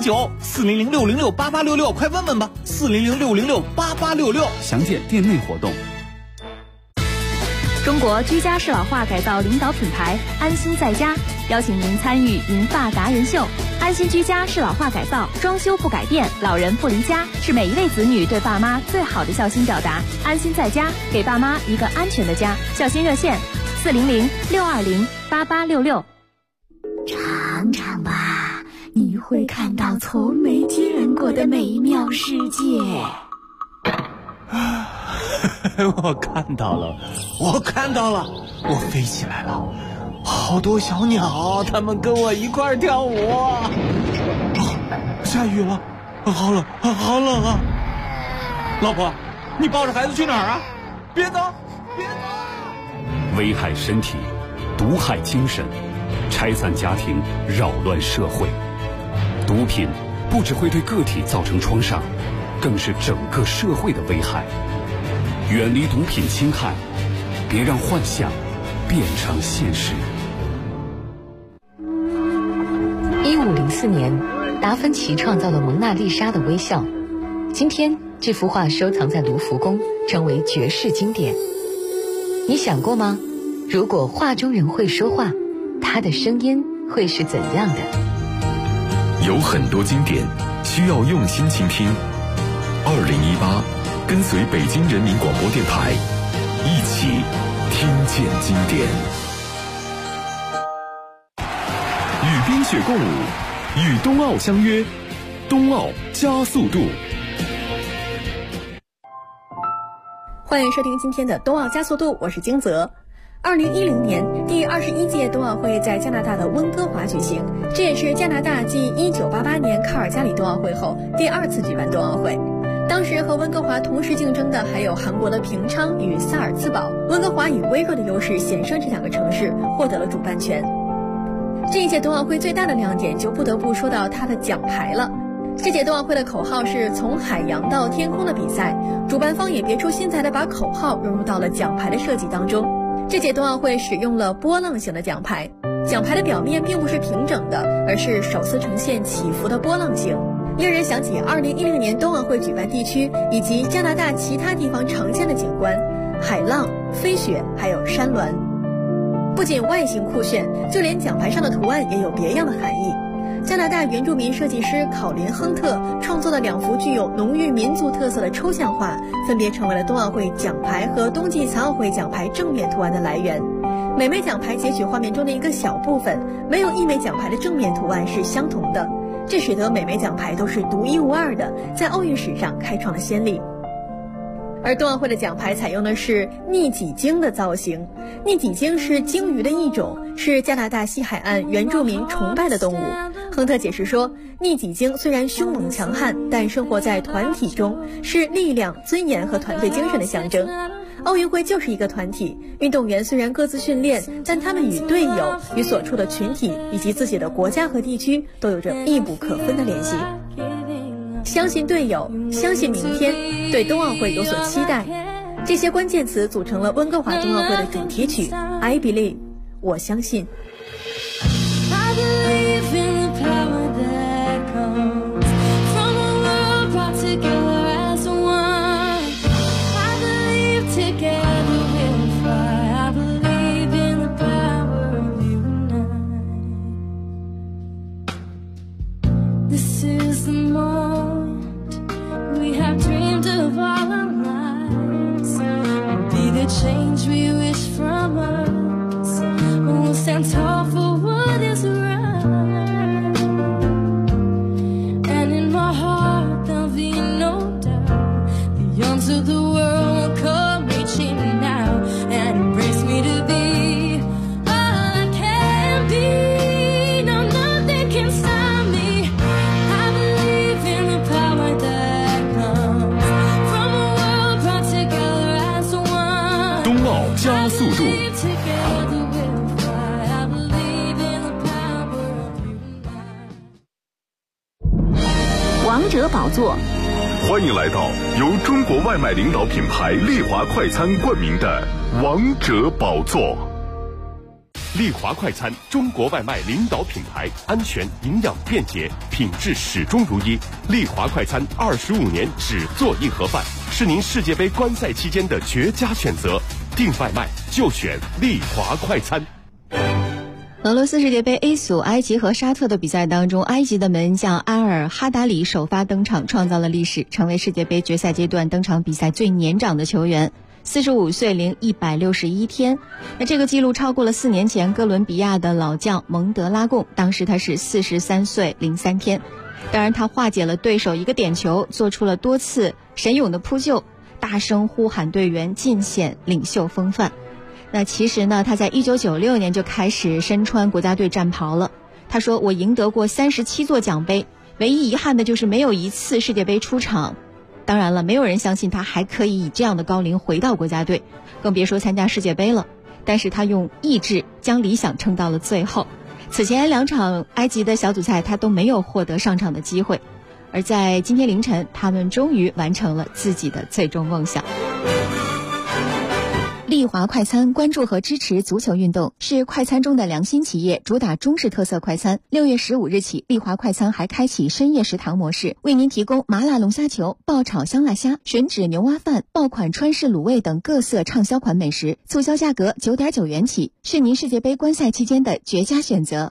R: 999？400-606-8866，快问问吧。400-606-8866，
S: 详见店内活动。
O: 中国居家适老化改造领导品牌安心在家邀请您参与银发达人秀。安心居家适老化改造，装修不改变，老人不离家，是每一位子女对爸妈最好的孝心表达。安心在家，给爸妈一个安全的家。孝心热线400-620-8866。
Q: 尝尝吧，你会看到从没见过的美妙世界。
R: 我看到了，我飞起来了，好多小鸟，它们跟我一块儿跳舞。下雨了，好冷啊！老婆，你抱着孩子去哪儿啊？别走！
N: 危害身体，毒害精神，拆散家庭，扰乱社会。毒品不只会对个体造成创伤，更是整个社会的危害。远离毒品侵害，别让幻想变成现实。
T: 1504年，达芬奇创造了蒙娜丽莎的微笑。今天，这幅画收藏在卢浮宫，成为绝世经典。你想过吗？如果画中人会说话，他的声音会是怎样的？
B: 有很多经典需要用心倾听。2018，跟随北京人民广播电台起听见经典。与冰雪共舞，与冬奥相约，冬奥加速度。
U: 欢迎收听今天的冬奥加速度，我是金泽。2010年第21届冬奥会在加拿大的温哥华举行，这也是加拿大继1988年卡尔加里冬奥会后第2次举办冬奥会。当时和温哥华同时竞争的还有韩国的平昌与萨尔茨堡，温哥华以微弱的优势险胜这2个城市，获得了主办权。这一届冬奥会最大的亮点就不得不说到它的奖牌了。这届冬奥会的口号是从海洋到天空的比赛，主办方也别出心裁地把口号融入到了奖牌的设计当中。这届冬奥会使用了波浪形的奖牌，奖牌的表面并不是平整的，而是首次呈现起伏的波浪形，令人想起2010年冬奥会举办地区以及加拿大其他地方常见的景观：海浪、飞雪，还有山峦。不仅外形酷炫，就连奖牌上的图案也有别样的含义。加拿大原住民设计师考林·亨特创作的2幅具有浓郁民族特色的抽象画，分别成为了冬奥会奖牌和冬季残奥会奖牌正面图案的来源。每枚奖牌截取画面中的一个小部分，没有一枚奖牌的正面图案是相同的，这使得每枚奖牌都是独一无二的，在奥运史上开创了先例。而冬奥会的奖牌采用的是逆戟鲸的造型，逆戟鲸是鲸鱼的一种，是加拿大西海岸原住民崇拜的动物。亨特解释说，逆戟鲸虽然凶猛强悍，但生活在团体中，是力量、尊严和团队精神的象征。奥运会就是一个团体，运动员虽然各自训练，但他们与队友、与所处的群体以及自己的国家和地区都有着密不可分的联系。相信队友，相信明天，对冬奥会有所期待，这些关键词组成了温哥华冬奥会的主题曲 I Believe， 我相信。
C: Change we wish from us, we'll stand tall for what is right, and in my heart there'll be no doubt, the arms of the world will come reaching out and embrace me to be all I can be. No, nothing can stop me. I believe in the power that comes from a world brought together as one.
B: 冬奥加速度。
F: 王者宝座，
B: 欢迎来到由中国外卖领导品牌丽华快餐冠名的王者宝座。
A: 丽华快餐，中国外卖领导品牌，安全、营养、便捷，品质始终如一。丽华快餐25年只做硬盒饭，是您世界杯观赛期间的绝佳选择。订外卖就选丽华快餐。
E: 俄罗斯世界杯 A 组埃及和沙特的比赛当中，埃及的门将阿尔哈达里首发登场，创造了历史，成为世界杯决赛阶段登场比赛最年长的球员，45岁零161天。那这个记录超过了4年前哥伦比亚的老将蒙德拉贡，当时他是43岁零3天。当然他化解了对手一个点球，做出了多次神勇的扑救，大声呼喊队员，尽显领袖风范。那其实呢，他在1996年就开始身穿国家队战袍了。他说，我赢得过37座奖杯，唯一遗憾的就是没有一次世界杯出场。当然了，没有人相信他还可以以这样的高龄回到国家队，更别说参加世界杯了。但是他用意志将理想撑到了最后。此前2场埃及的小组赛他都没有获得上场的机会，而在今天凌晨，他们终于完成了自己的最终梦想。丽华快餐关注和支持足球运动，是快餐中的良心企业，主打中式特色快餐。6月15日起，丽华快餐还开启深夜食堂模式，为您提供麻辣龙虾球、爆炒香辣虾、吮指牛蛙饭、爆款川式卤味等各色畅销款美食，促销价格9.9元起，是您世界杯观赛期间的绝佳选择。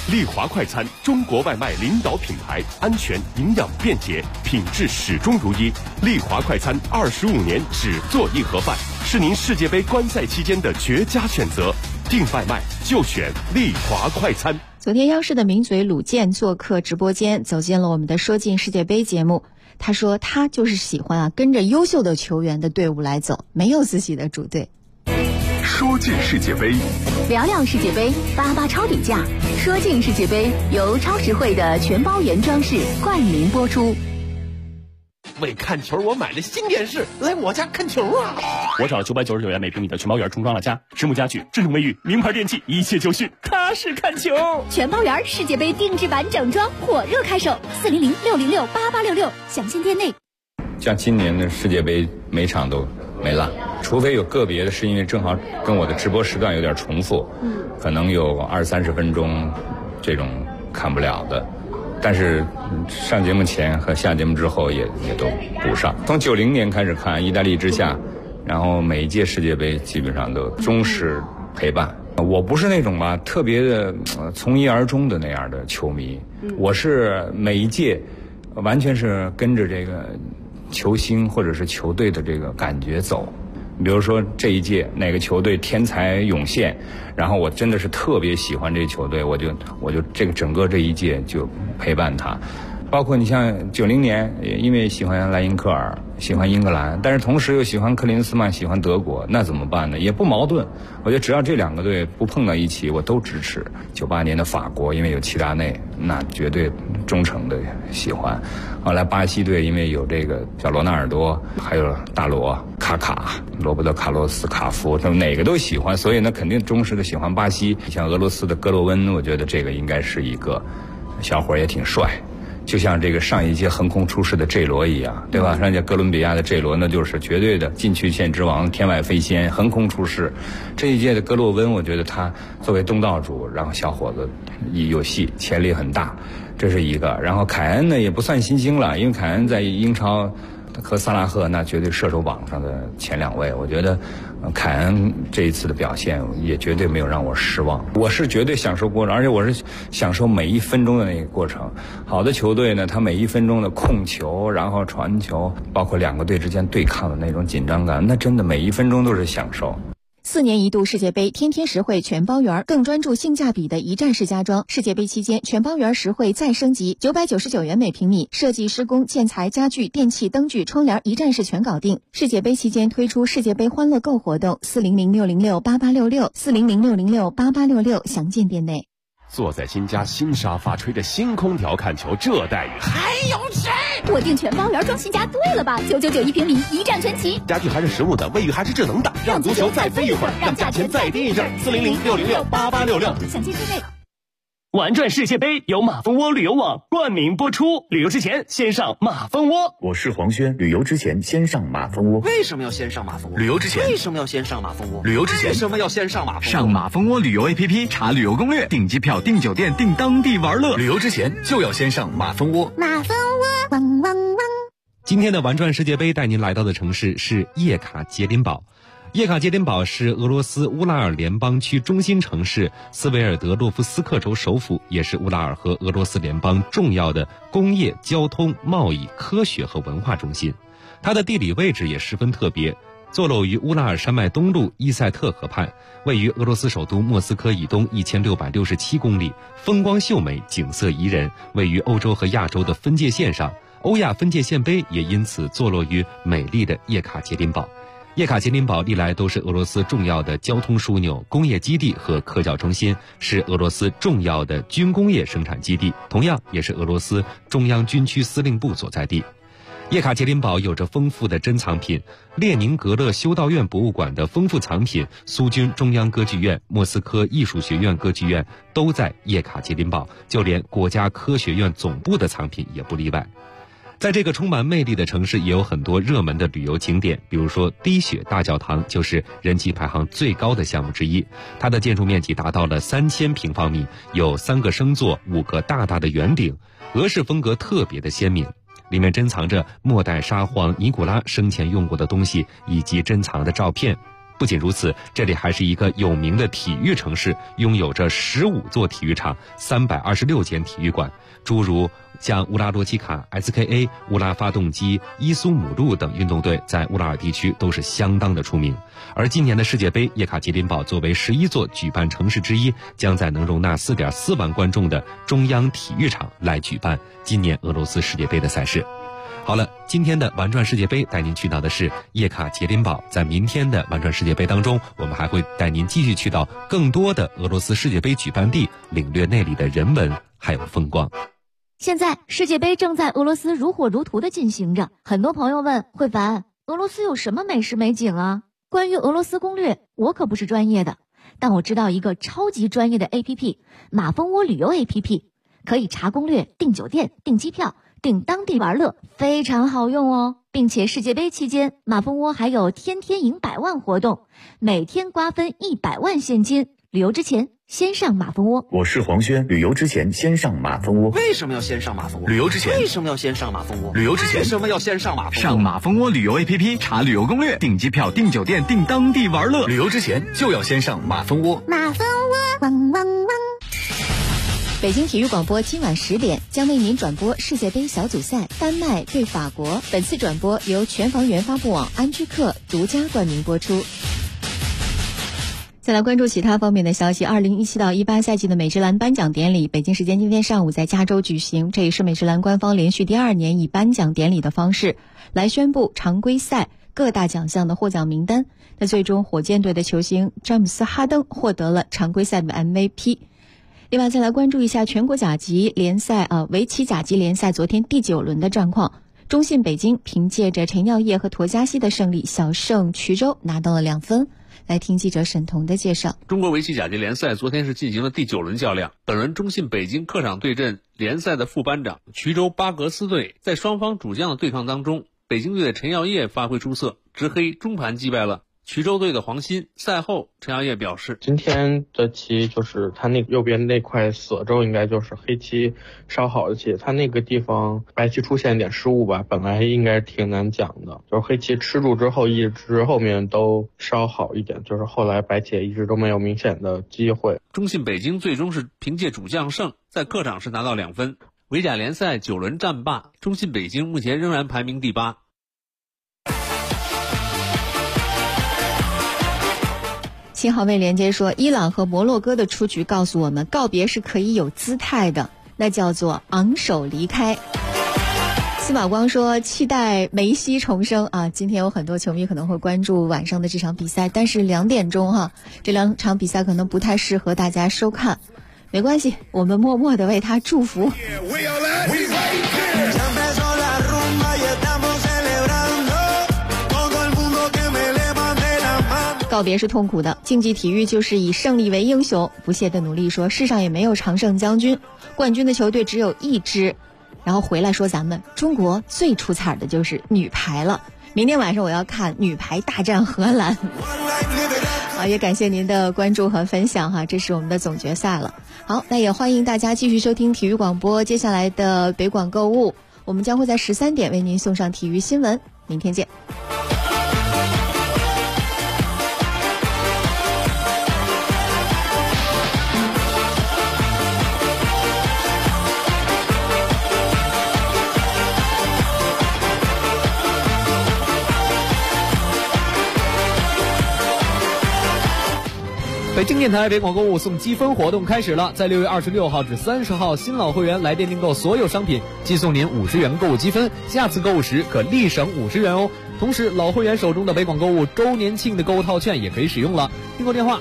A: 利华快餐，中国外卖领导品牌，安全、营养、便捷，品质始终如一。利华快餐25年只做硬盒饭，是您世界杯观赛期间的绝佳选择。订外卖就选利华快餐。
E: 昨天央视的名嘴鲁健做客直播间，走进了我们的说进世界杯节目。他说他就是喜欢跟着优秀的球员的队伍来走，没有自己的主队。
B: 说进世界杯，
F: 聊聊世界杯，八八超底价。说进世界杯由超实惠的全包原装饰冠名播出。
G: 为看球，我买了新电视，来我家看球啊！
N: 我找了999元每平米的全包园重装了家，实木家具、智能卫浴、名牌电器，一切就绪，踏实看球。
Q: 全包园世界杯定制版整装火热开售，400-606-8866，详见店内。
L: 像今年的世界杯每场都没落，除非有个别的是因为正好跟我的直播时段有点重复，可能有20-30分钟这种看不了的。但是上节目前和下节目之后也都补上。从90年开始看意大利之夏，然后每一届世界杯基本上都忠实陪伴。我不是那种吧特别的从一而终的那样的球迷，我是每一届完全是跟着这个球星或者是球队的这个感觉走。比如说这一届哪个球队天才涌现，然后我真的是特别喜欢这个球队，我就这个整个这一届就陪伴他。包括你像90年，因为喜欢莱因克尔，喜欢英格兰，但是同时又喜欢克林斯曼，喜欢德国，那怎么办呢？也不矛盾。我觉得只要这两个队不碰到一起，我都支持。98年的法国，因为有齐达内，那绝对忠诚的喜欢。后来巴西队因为有这个叫罗纳尔多，还有大罗、卡卡、罗伯特卡洛斯、卡夫，他们哪个都喜欢，所以呢肯定忠实的喜欢巴西。像俄罗斯的戈洛温，我觉得这个应该是一个小伙也挺帅。就像这个上一届横空出世的 J 罗一样，对吧？上一届哥伦比亚的 J 罗那就是绝对的禁区线之王，天外飞仙，横空出世。这一届的戈洛温，我觉得他作为东道主，然后小伙子有戏，潜力很大，这是一个。然后凯恩呢也不算新星了，因为凯恩在英超和萨拉赫那绝对射手榜上的前2位，我觉得凯恩这一次的表现也绝对没有让我失望，我是绝对享受过程，而且我是享受每一分钟的那个过程。好的球队呢，他每一分钟的控球，然后传球，包括两个队之间对抗的那种紧张感，那真的每一分钟都是享受。
E: 4年一度世界杯，天天实惠全包园，更专注性价比的一站式家装。世界杯期间，全包园实惠再升级，999元每平米，设计、施工、建材、家具、电器、灯具、窗帘一站式全搞定。世界杯期间推出世界杯欢乐购活动，400-606-8866，400-606-8866，详见店内。
A: 坐在新家新沙发，吹着新空调看球，这待遇还有谁？
Q: 我订全包园装新家对了吧？999一平米，一站全齐，
A: 家具还是实木的，卫浴还是智能的，让足球再飞一会儿，让价钱再低一阵。400-606-8866，
Q: 详见店内。
G: 玩转世界杯由马蜂窝旅游网冠名播出，旅游之前先上马蜂窝。
D: 我是黄轩，旅游之前先上马蜂窝。
V: 为什么要先上马蜂窝？
D: 旅游之前
V: 为什么要先上马蜂窝？
D: 旅游之前
V: 为什么要先上马蜂窝？
P: 上马蜂窝旅游 APP 查旅游攻略，订机票、订酒店、订当地玩乐。
D: 旅游之前就要先上马蜂窝。
Q: 马蜂窝，汪汪汪！
W: 今天的玩转世界杯带您来到的城市是叶卡捷琳堡。叶卡捷琳堡是俄罗斯乌拉尔联邦区中心城市，斯维尔德洛夫斯克州首府，也是乌拉尔和俄罗斯联邦重要的工业、交通、贸易、科学和文化中心。它的地理位置也十分特别，坐落于乌拉尔山脉东麓伊塞特河畔，位于俄罗斯首都莫斯科以东1667公里，风光秀美，景色宜人，位于欧洲和亚洲的分界线上。欧亚分界线碑也因此坐落于美丽的叶卡捷琳堡。叶卡捷琳堡历来都是俄罗斯重要的交通枢纽、工业基地和科教中心，是俄罗斯重要的军工业生产基地，同样也是俄罗斯中央军区司令部所在地。叶卡捷琳堡有着丰富的珍藏品，列宁格勒修道院博物馆的丰富藏品、苏军中央歌剧院、莫斯科艺术学院歌剧院都在叶卡捷琳堡，就连国家科学院总部的藏品也不例外。在这个充满魅力的城市，也有很多热门的旅游景点，比如说滴血大教堂就是人气排行最高的项目之一。它的建筑面积达到了3000平方米，有3个升座、5个大大的圆顶，俄式风格特别的鲜明。里面珍藏着末代沙皇尼古拉生前用过的东西，以及珍藏的照片。 不仅如此，这里还是一个有名的体育城市，拥有着15座体育场、326间体育馆，诸如像乌拉罗齐卡、SKA、乌拉发动机、伊苏姆路等运动队在乌拉尔地区都是相当的出名。而今年的世界杯，叶卡捷琳堡作为11座举办城市之一，将在能容纳4.4万观众的中央体育场来举办今年俄罗斯世界杯的赛事。好了，今天的玩转世界杯带您去到的是叶卡捷琳堡。在明天的玩转世界杯当中，我们还会带您继续去到更多的俄罗斯世界杯举办地，领略那里的人文还有风光。
O: 现在世界杯正在俄罗斯如火如荼地进行着，很多朋友问慧凡，俄罗斯有什么美食美景啊？关于俄罗斯攻略，我可不是专业的，但我知道一个超级专业的 APP， 马蜂窝旅游 APP， 可以查攻略、订酒店、订机票、订当地玩乐，非常好用哦。并且世界杯期间，马蜂窝还有天天赢100万活动，每天瓜分100万现金。旅游之前先上马蜂窝。
D: 我是黄轩，旅游之前先上马蜂窝。
V: 为什么要先上马蜂窝？
P: 旅游之前
V: 为什么要先上马蜂窝？
P: 旅游之前
V: 为什么要先上马蜂窝？
P: 上马蜂窝旅游 APP 查旅游攻略，订机票、订酒店、订当地玩乐。旅游之前就要先上马蜂窝。
Q: 马蜂窝，汪汪汪！
E: 北京体育广播今晚10点将为您转播世界杯小组赛丹麦对法国。本次转播由全房源发布网安居客独家冠名播出。再来关注其他方面的消息。2017到18赛季的美职篮颁奖典礼，北京时间今天上午在加州举行。这也是美职篮官方连续第2年以颁奖典礼的方式来宣布常规赛各大奖项的获奖名单。那最终火箭队的球星詹姆斯·哈登获得了常规赛的 MVP。另外再来关注一下全国甲级联赛围棋甲级联赛昨天第9轮的战况。中信北京凭借着陈耀烨和陀嘉西的胜利，小胜衢州，拿到了2分。来听记者沈彤的介绍。
H: 中国围棋甲级联赛昨天是进行了第9轮较量，本轮中信北京客场对阵联赛的副班长衢州巴格斯队。在双方主将的对抗当中，北京队的陈耀烨发挥出色，执黑中盘击败了衢州队的黄鑫。赛后陈耀烨表示，
I: 今天的棋就是他那右边那块死州应该就是黑棋稍好的棋，他那个地方白棋出现点失误吧，本来应该挺难讲的，就是黑棋吃住之后一直后面都稍好一点，就是后来白棋一直都没有明显的机会。
H: 中信北京最终是凭借主将胜在客场是拿到2分。围甲联赛9轮战罢，中信北京目前仍然排名第8。
E: 7号位连接说，伊朗和摩洛哥的出局告诉我们，告别是可以有姿态的，那叫做昂首离开。司马光说，期待梅西重生啊！今天有很多球迷可能会关注晚上的这场比赛，但是2点钟哈，这2场比赛可能不太适合大家收看，没关系，我们默默的为他祝福。告别是痛苦的，竞技体育就是以胜利为英雄。不懈的努力说，世上也没有常胜将军，冠军的球队只有1支。然后回来说，咱们中国最出彩的就是女排了。明天晚上我要看女排大战荷兰。也感谢您的关注和分享哈，这是我们的总决赛了。好，那也欢迎大家继续收听体育广播，接下来的北广购物，我们将会在13点为您送上体育新闻。明天见。
J: 北京电台北广购物送积分活动开始了，在6月26号至30号，新老会员来电订购所有商品，即送您50元购物积分，下次购物时可立省50元哦。同时，老会员手中的北广购物周年庆的购物套券也可以使用了。订购电话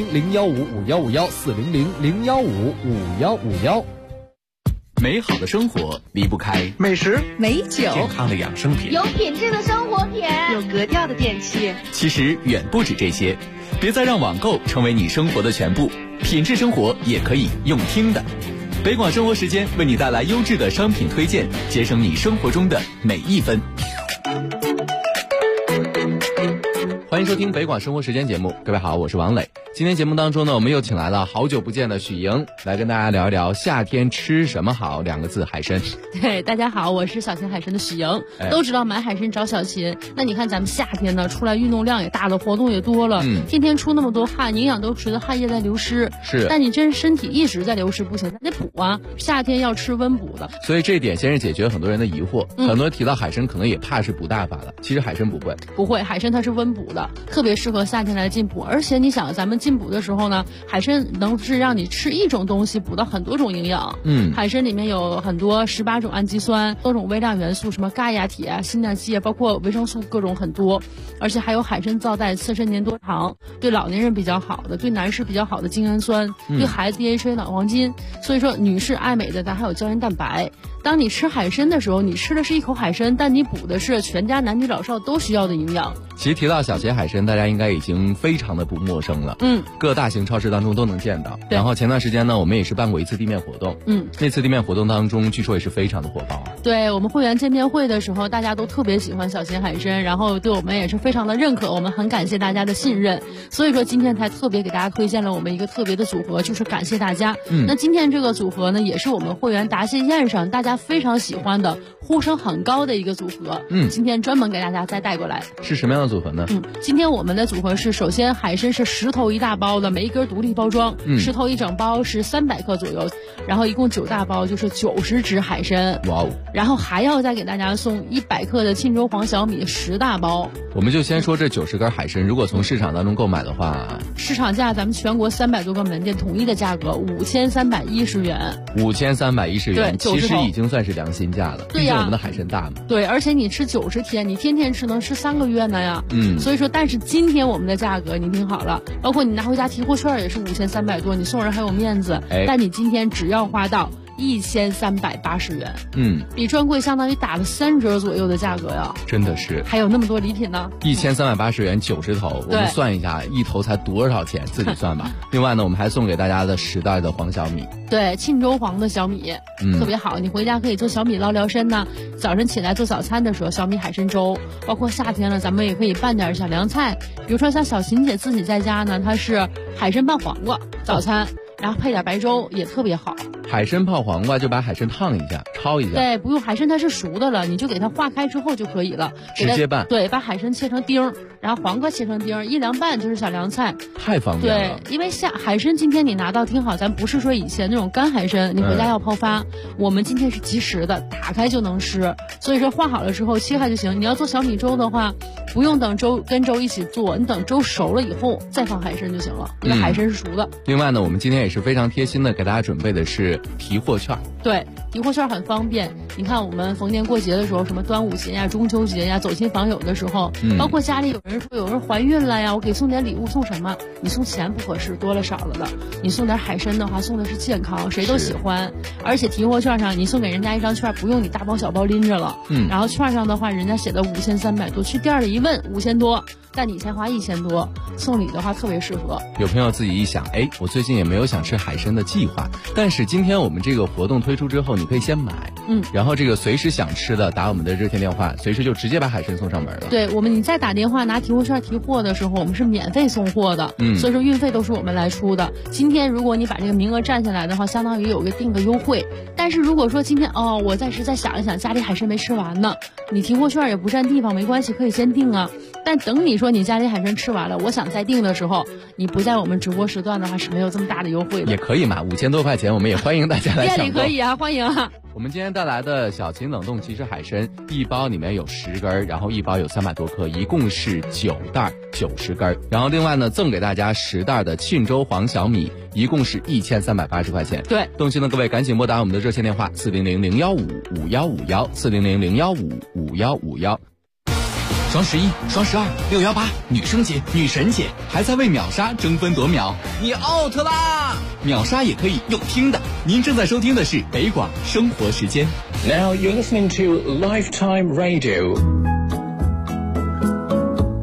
J: 400-015-5151，400-015-5151。
D: 美好的生活离不开
X: 美食、
E: 美酒、
D: 健康的养生品、
Y: 有品质的生活品、
X: 有格调的电器。
D: 其实远不止这些，别再让网购成为你生活的全部，品质生活也可以用听的。北广生活时间为你带来优质的商品推荐，节省你生活中的每一分。
Z: 欢迎收听北广生活时间节目，各位好，我是王磊。
D: 今天节目当中呢，我们又请来了好久不见的许莹，来跟大家聊一聊夏天吃什么好，2个字，海参。
K: 对，大家好，我是小秦海参的许莹。都知道买海参找小秦，那你看咱们夏天呢，出来运动量也大了，活动也多了，天天出那么多汗，营养都随着汗液在流失。
D: 是，
K: 但你真身体一直在流失不行，咱得补啊。夏天要吃温补的，
D: 所以这一点先是解决很多人的疑惑。很多人提到海参，可能也怕是补大发的，其实海参不会。
K: 不会，海参它是温补的，特别适合夏天来进补。而且你想，咱们进补的时候呢，海参能是让你吃一种东西补到很多种营养。海参里面有很多18种氨基酸，多种微量元素，什么钙呀、铁啊、锌啊、硒啊，包括维生素各种很多。而且还有海参皂带刺身粘多糖，对老年人比较好的，对男士比较好的精氨酸，对孩子 DHA 脑黄金。所以说，女士爱美的咱还有胶原蛋白。当你吃海参的时候，你吃的是一口海参，但你补的是全家男女老少都需要的营养。
D: 其实提到小秦海参，大家应该已经非常的不陌生了。各大型超市当中都能见到。然后前段时间呢，我们也是办过一次地面活动。那次地面活动当中，据说也是非常的火爆。
K: 对，我们会员见面会的时候，大家都特别喜欢小秦海参，然后对我们也是非常的认可，我们很感谢大家的信任。所以说今天才特别给大家推荐了我们一个特别的组合，就是感谢大家。那今天这个组合呢，也是我们会员答谢宴上大家非常喜欢的、呼声很高的一个组合。今天专门给大家再带过来。
D: 是什么样的组合呢？
K: 今天我们的组合是，首先海参是10头1大包的，每一根独立包装，10头1整包是300克左右，然后一共9大包就是90只海参。
D: 哇哦！
K: 然后还要再给大家送100克的沁州黄小米10大包。
D: 我们就先说这90根海参，如果从市场当中购买的话，
K: 市场价咱们全国300多个门店统一的价格5310元。
D: 5310元，
K: 对，
D: 其实已经算是良心价了。
K: 对呀，
D: 毕竟我们的海参大嘛。
K: 对，而且你吃90天，你天天吃能吃3个月呢呀。所以说，但是今天我们的价格你听好了，包括你拿回家提货券也是5300多，你送人还有面子。但你今天只要花到1380元，比专柜相当于打了3折左右的价格呀，
D: 真的是，
K: 还有那么多礼品呢。
D: 1380元90头，我们算一下，一头才多少钱，自己算吧。另外呢，我们还送给大家的10袋的黄小米，
K: 对，沁州黄的小米，特别好，你回家可以做小米捞辽参呢。早晨起来做早餐的时候，小米海参粥，包括夏天了，咱们也可以拌点小凉菜，比如说像小秦姐自己在家呢，她是海参拌黄瓜早餐。然后配点白粥也特别好。
D: 海参泡黄瓜就把海参烫一下，焯一下。
K: 对，不用，海参它是熟的了，你就给它化开之后就可以了，
D: 直接拌。
K: 对，把海参切成丁儿，然后黄瓜切成丁儿，一凉拌就是小凉菜，
D: 太方便了。
K: 对，因为海参今天你拿到听好，咱不是说以前那种干海参，你回家要泡发，我们今天是即食的，打开就能吃。所以说化好了之后切开就行。你要做小米粥的话，不用等粥跟粥一起做，你等粥熟了以后再放海参就行了，因为海参是熟的。
D: 另外呢，我们今天也是非常贴心的给大家准备的是提货券。
K: 对，提货券很方便。你看我们逢年过节的时候，什么端午节呀、中秋节呀，走亲访友的时候，包括家里有人说有人怀孕了呀，我给送点礼物，送什么？你送钱不合适，多了少了的。你送点海参的话，送的是健康，谁都喜欢。而且提货券上，你送给人家一张券，不用你大包小包拎着了。然后券上的话，人家写的5300多，去店里一问5000多，但你才花1000多，送礼的话特别适合。
D: 有朋友自己一想，哎，我最近也没有想吃海参的计划，但是今天我们这个活动推出之后，你可以先买，然后这个随时想吃的打我们的热线电话，随时就直接把海参送上门了。
K: 对，你再打电话拿提货券提货的时候，我们是免费送货的，所以说运费都是我们来出的。今天如果你把这个名额占下来的话，相当于有个定个优惠。但是如果说今天我暂时再想一想，家里海参没吃完呢，你提货券也不占地方，没关系，可以先定啊。但等你说你家里海参吃完了，我想再定的时候，你不在我们直播时段的话是没有这么大的优惠的。
D: 也可以嘛，5000多块钱，我们也欢迎大家来抢购。
K: 店里可以啊，欢迎啊。
D: 我们今天带来的小秦冷冻即食海参，一包里面有10根，然后一包有300多克，一共是9袋90根。然后另外呢，赠给大家10袋的沁州黄小米，一共是1380块钱。
K: 对，
D: 动心的各位赶紧拨打我们的热线电话400-015-5151，400-015-5151。
M: 双11、双12、618，女生节、女神节，还在为秒杀争分夺秒，你 out 啦！秒杀也可以用听的。您正在收听的是北广生活时间。
S: Now you're listening to Lifetime Radio。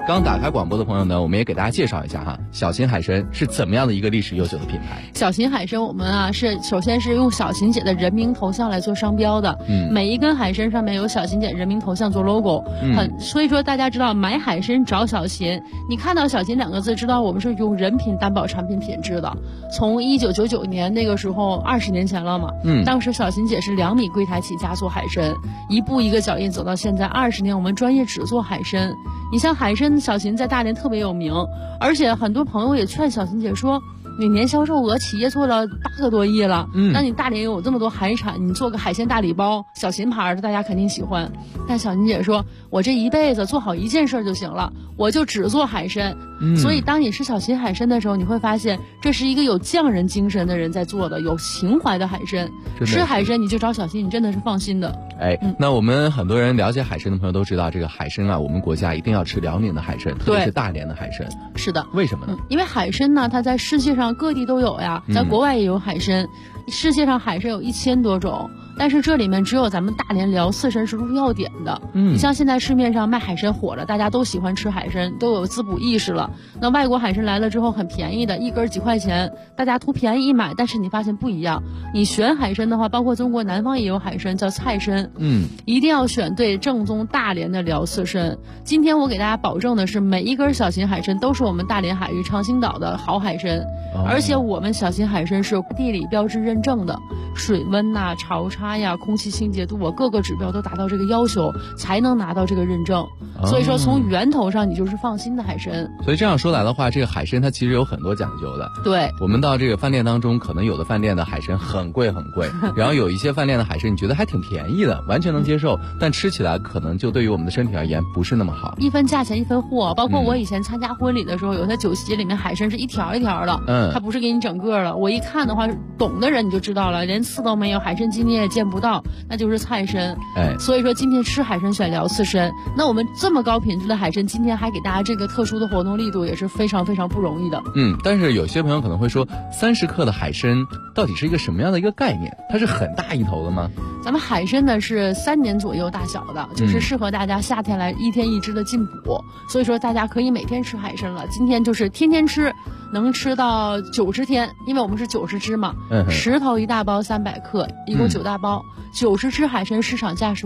D: 刚打开广播的朋友呢，我们也给大家介绍一下哈，小秦海参是怎么样的一个历史悠久的品牌。
K: 小秦海参我们啊首先是用小秦姐的人名头像来做商标的，每一根海参上面有小秦姐人名头像做 logo，所以说大家知道买海参找小秦，你看到小秦2个字，知道我们是用人品担保产品品质的。从1999年那个时候20年前了嘛，当时小秦姐是2米柜台起家做海参，一步一个脚印走到现在20年，我们专业只做海参。你像海参，小秦在大连特别有名，而且很多朋友也劝小秦姐说，你年销售额企业做了8个多亿了，那你大连有这么多海产，你做个海鲜大礼包，小秦牌的大家肯定喜欢。但小秦姐说，我这一辈子做好一件事就行了，我就只做海参。所以当你吃小秦海参的时候，你会发现这是一个有匠人精神的人在做的，有情怀的海参。吃海参你就找小秦，你真的是放心的。
D: 那我们很多人了解海参的朋友都知道，这个海参啊，我们国家一定要吃辽宁的海参，特别是大连的海参。
K: 是的。
D: 为什么呢？
K: 因为海参呢，它在世界上各地都有呀，在国外也有海参，世界上海参有1000多种。但是这里面只有咱们大连辽刺参是入药点的。你像现在市面上卖海参火了，大家都喜欢吃海参，都有滋补意识了。那外国海参来了之后很便宜的，一根几块钱，大家图便宜一买。但是你发现不一样，你选海参的话，包括中国南方也有海参叫菜参，一定要选对正宗大连的辽刺参。今天我给大家保证的是，每一根小秦海参都是我们大连海域长兴岛的好海参，而且我们小秦海参是地理标志认证的，水温呐、潮差呀、空气清洁度啊，各个指标都达到这个要求，才能拿到这个认证。所以说从源头上你就是放心的海参。
D: 所以这样说来的话，这个海参它其实有很多讲究的。
K: 对，
D: 我们到这个饭店当中，可能有的饭店的海参很贵很贵，然后有一些饭店的海参你觉得还挺便宜的，完全能接受，但吃起来可能就对于我们的身体而言不是那么好。
K: 一分价钱一分货，包括我以前参加婚礼的时候，有些酒席里面海参是一条一条的，它不是给你整个的。我一看的话，懂的人你就知道了，连刺都没有，海参筋你也见不到，那就是菜参。所以说今天吃海参选辽刺参，那我们这么高品质的海参，今天还给大家这个特殊的活动力度，也是非常非常不容易的。
D: 但是有些朋友可能会说，30克的海参到底是一个什么样的一个概念？它是很大一头的吗？
K: 咱们海参呢是3年左右大小的，就是适合大家夏天来1天1只的进补，所以说大家可以每天吃海参了。今天就是天天吃，能吃到90天，因为我们是90只嘛，10头1大包300克，一共9大包，90只海参市场价是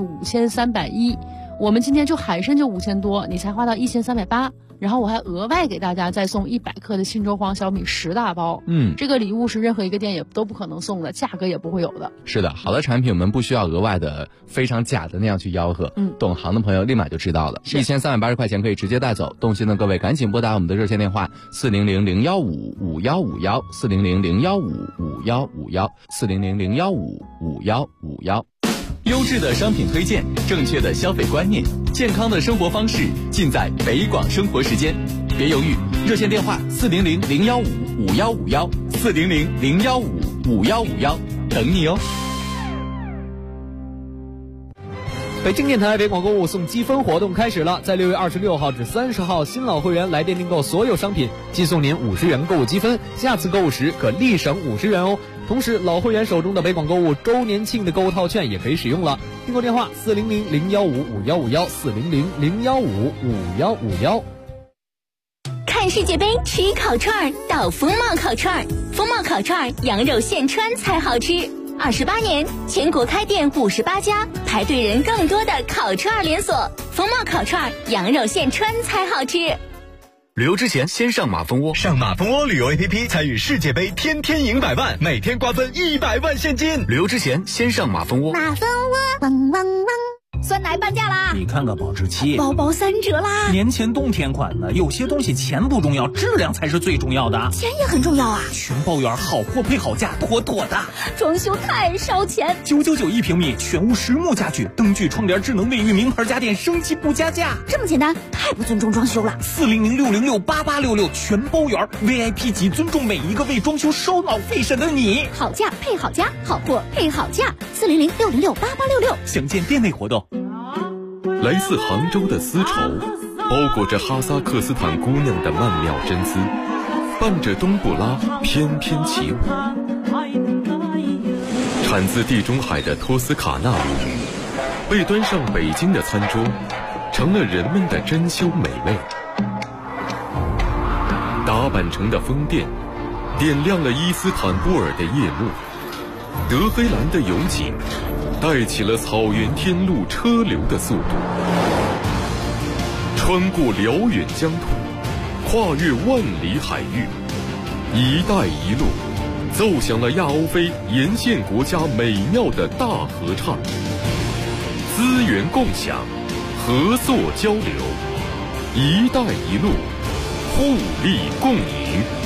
K: 5310，我们今天就海参就5000多，你才花到1380。然后我还额外给大家再送100克的信州黄小米10大包，这个礼物是任何一个店也都不可能送的，价格也不会有的。
D: 是的，好的产品我们不需要额外的非常假的那样去吆喝，懂行的朋友立马就知道了。1380块钱可以直接带走，动心的各位赶紧拨打我们的热线电话400-015-5151，400-015-5151，400-015-5151。 优质的商品推荐，正确的消费观念，健康的生活方式，尽在北广生活时间。别犹豫，热线电话400-015-5151，400-015-5151，等你哦。
J: 北京电台北广购物送积分活动开始了，在6月26号至30号，新老会员来电订购所有商品，寄送您50元购物积分，下次购物时可立省50元哦。同时，老会员手中的北广购物周年庆的购物套券也可以使用了。订购电话400-015-5151，400-015-5151。
F: 看世界杯吃烤串到风貌烤串，风貌烤串羊肉现穿才好吃。28年，全国开店58家，排队人更多的烤串连锁。风貌烤串羊肉现穿才好吃。
P: 旅游之前先上马蜂窝，上马蜂窝旅游 APP 参与世界杯，天天赢100万，每天瓜分100万现金。旅游之前先上马蜂窝。
Q: 马蜂窝，汪汪汪！
R: 酸奶半价啦！
S: 你看看保质期，
R: 包包3折啦！
S: 年前冬天款的，有些东西钱不重要，质量才是最重要的。
R: 钱也很重要啊！
S: 全包圆，好货配好价，妥妥的。
R: 装修太烧钱
S: ，999一平米，全屋实木家具，灯具、窗帘、智能卫浴，名牌家电，升级不加价。
R: 这么简单，太不尊重装修了。
S: 400-606-8866，全包圆 ，VIP 级，尊重每一个为装修烧脑费神的你。
R: 好价配好家，好货配好价，400-606-8866，
S: 详见店内活动。
A: 来自杭州的丝绸，包裹着哈萨克斯坦姑娘的曼妙真姿，伴着冬不拉翩翩起舞。产自地中海的托斯卡纳乳，被端上北京的餐桌，成了人们的珍馐美味。
C: 甲板城的风电，点亮了伊斯坦布尔的夜幕。德黑兰的勇景，带起了草原天路车流的速度。穿过辽远疆土，跨越万里海域，一带一路奏响了亚欧非沿线国家美妙的大合唱。资源共享，合作交流，一带一路，互利共赢。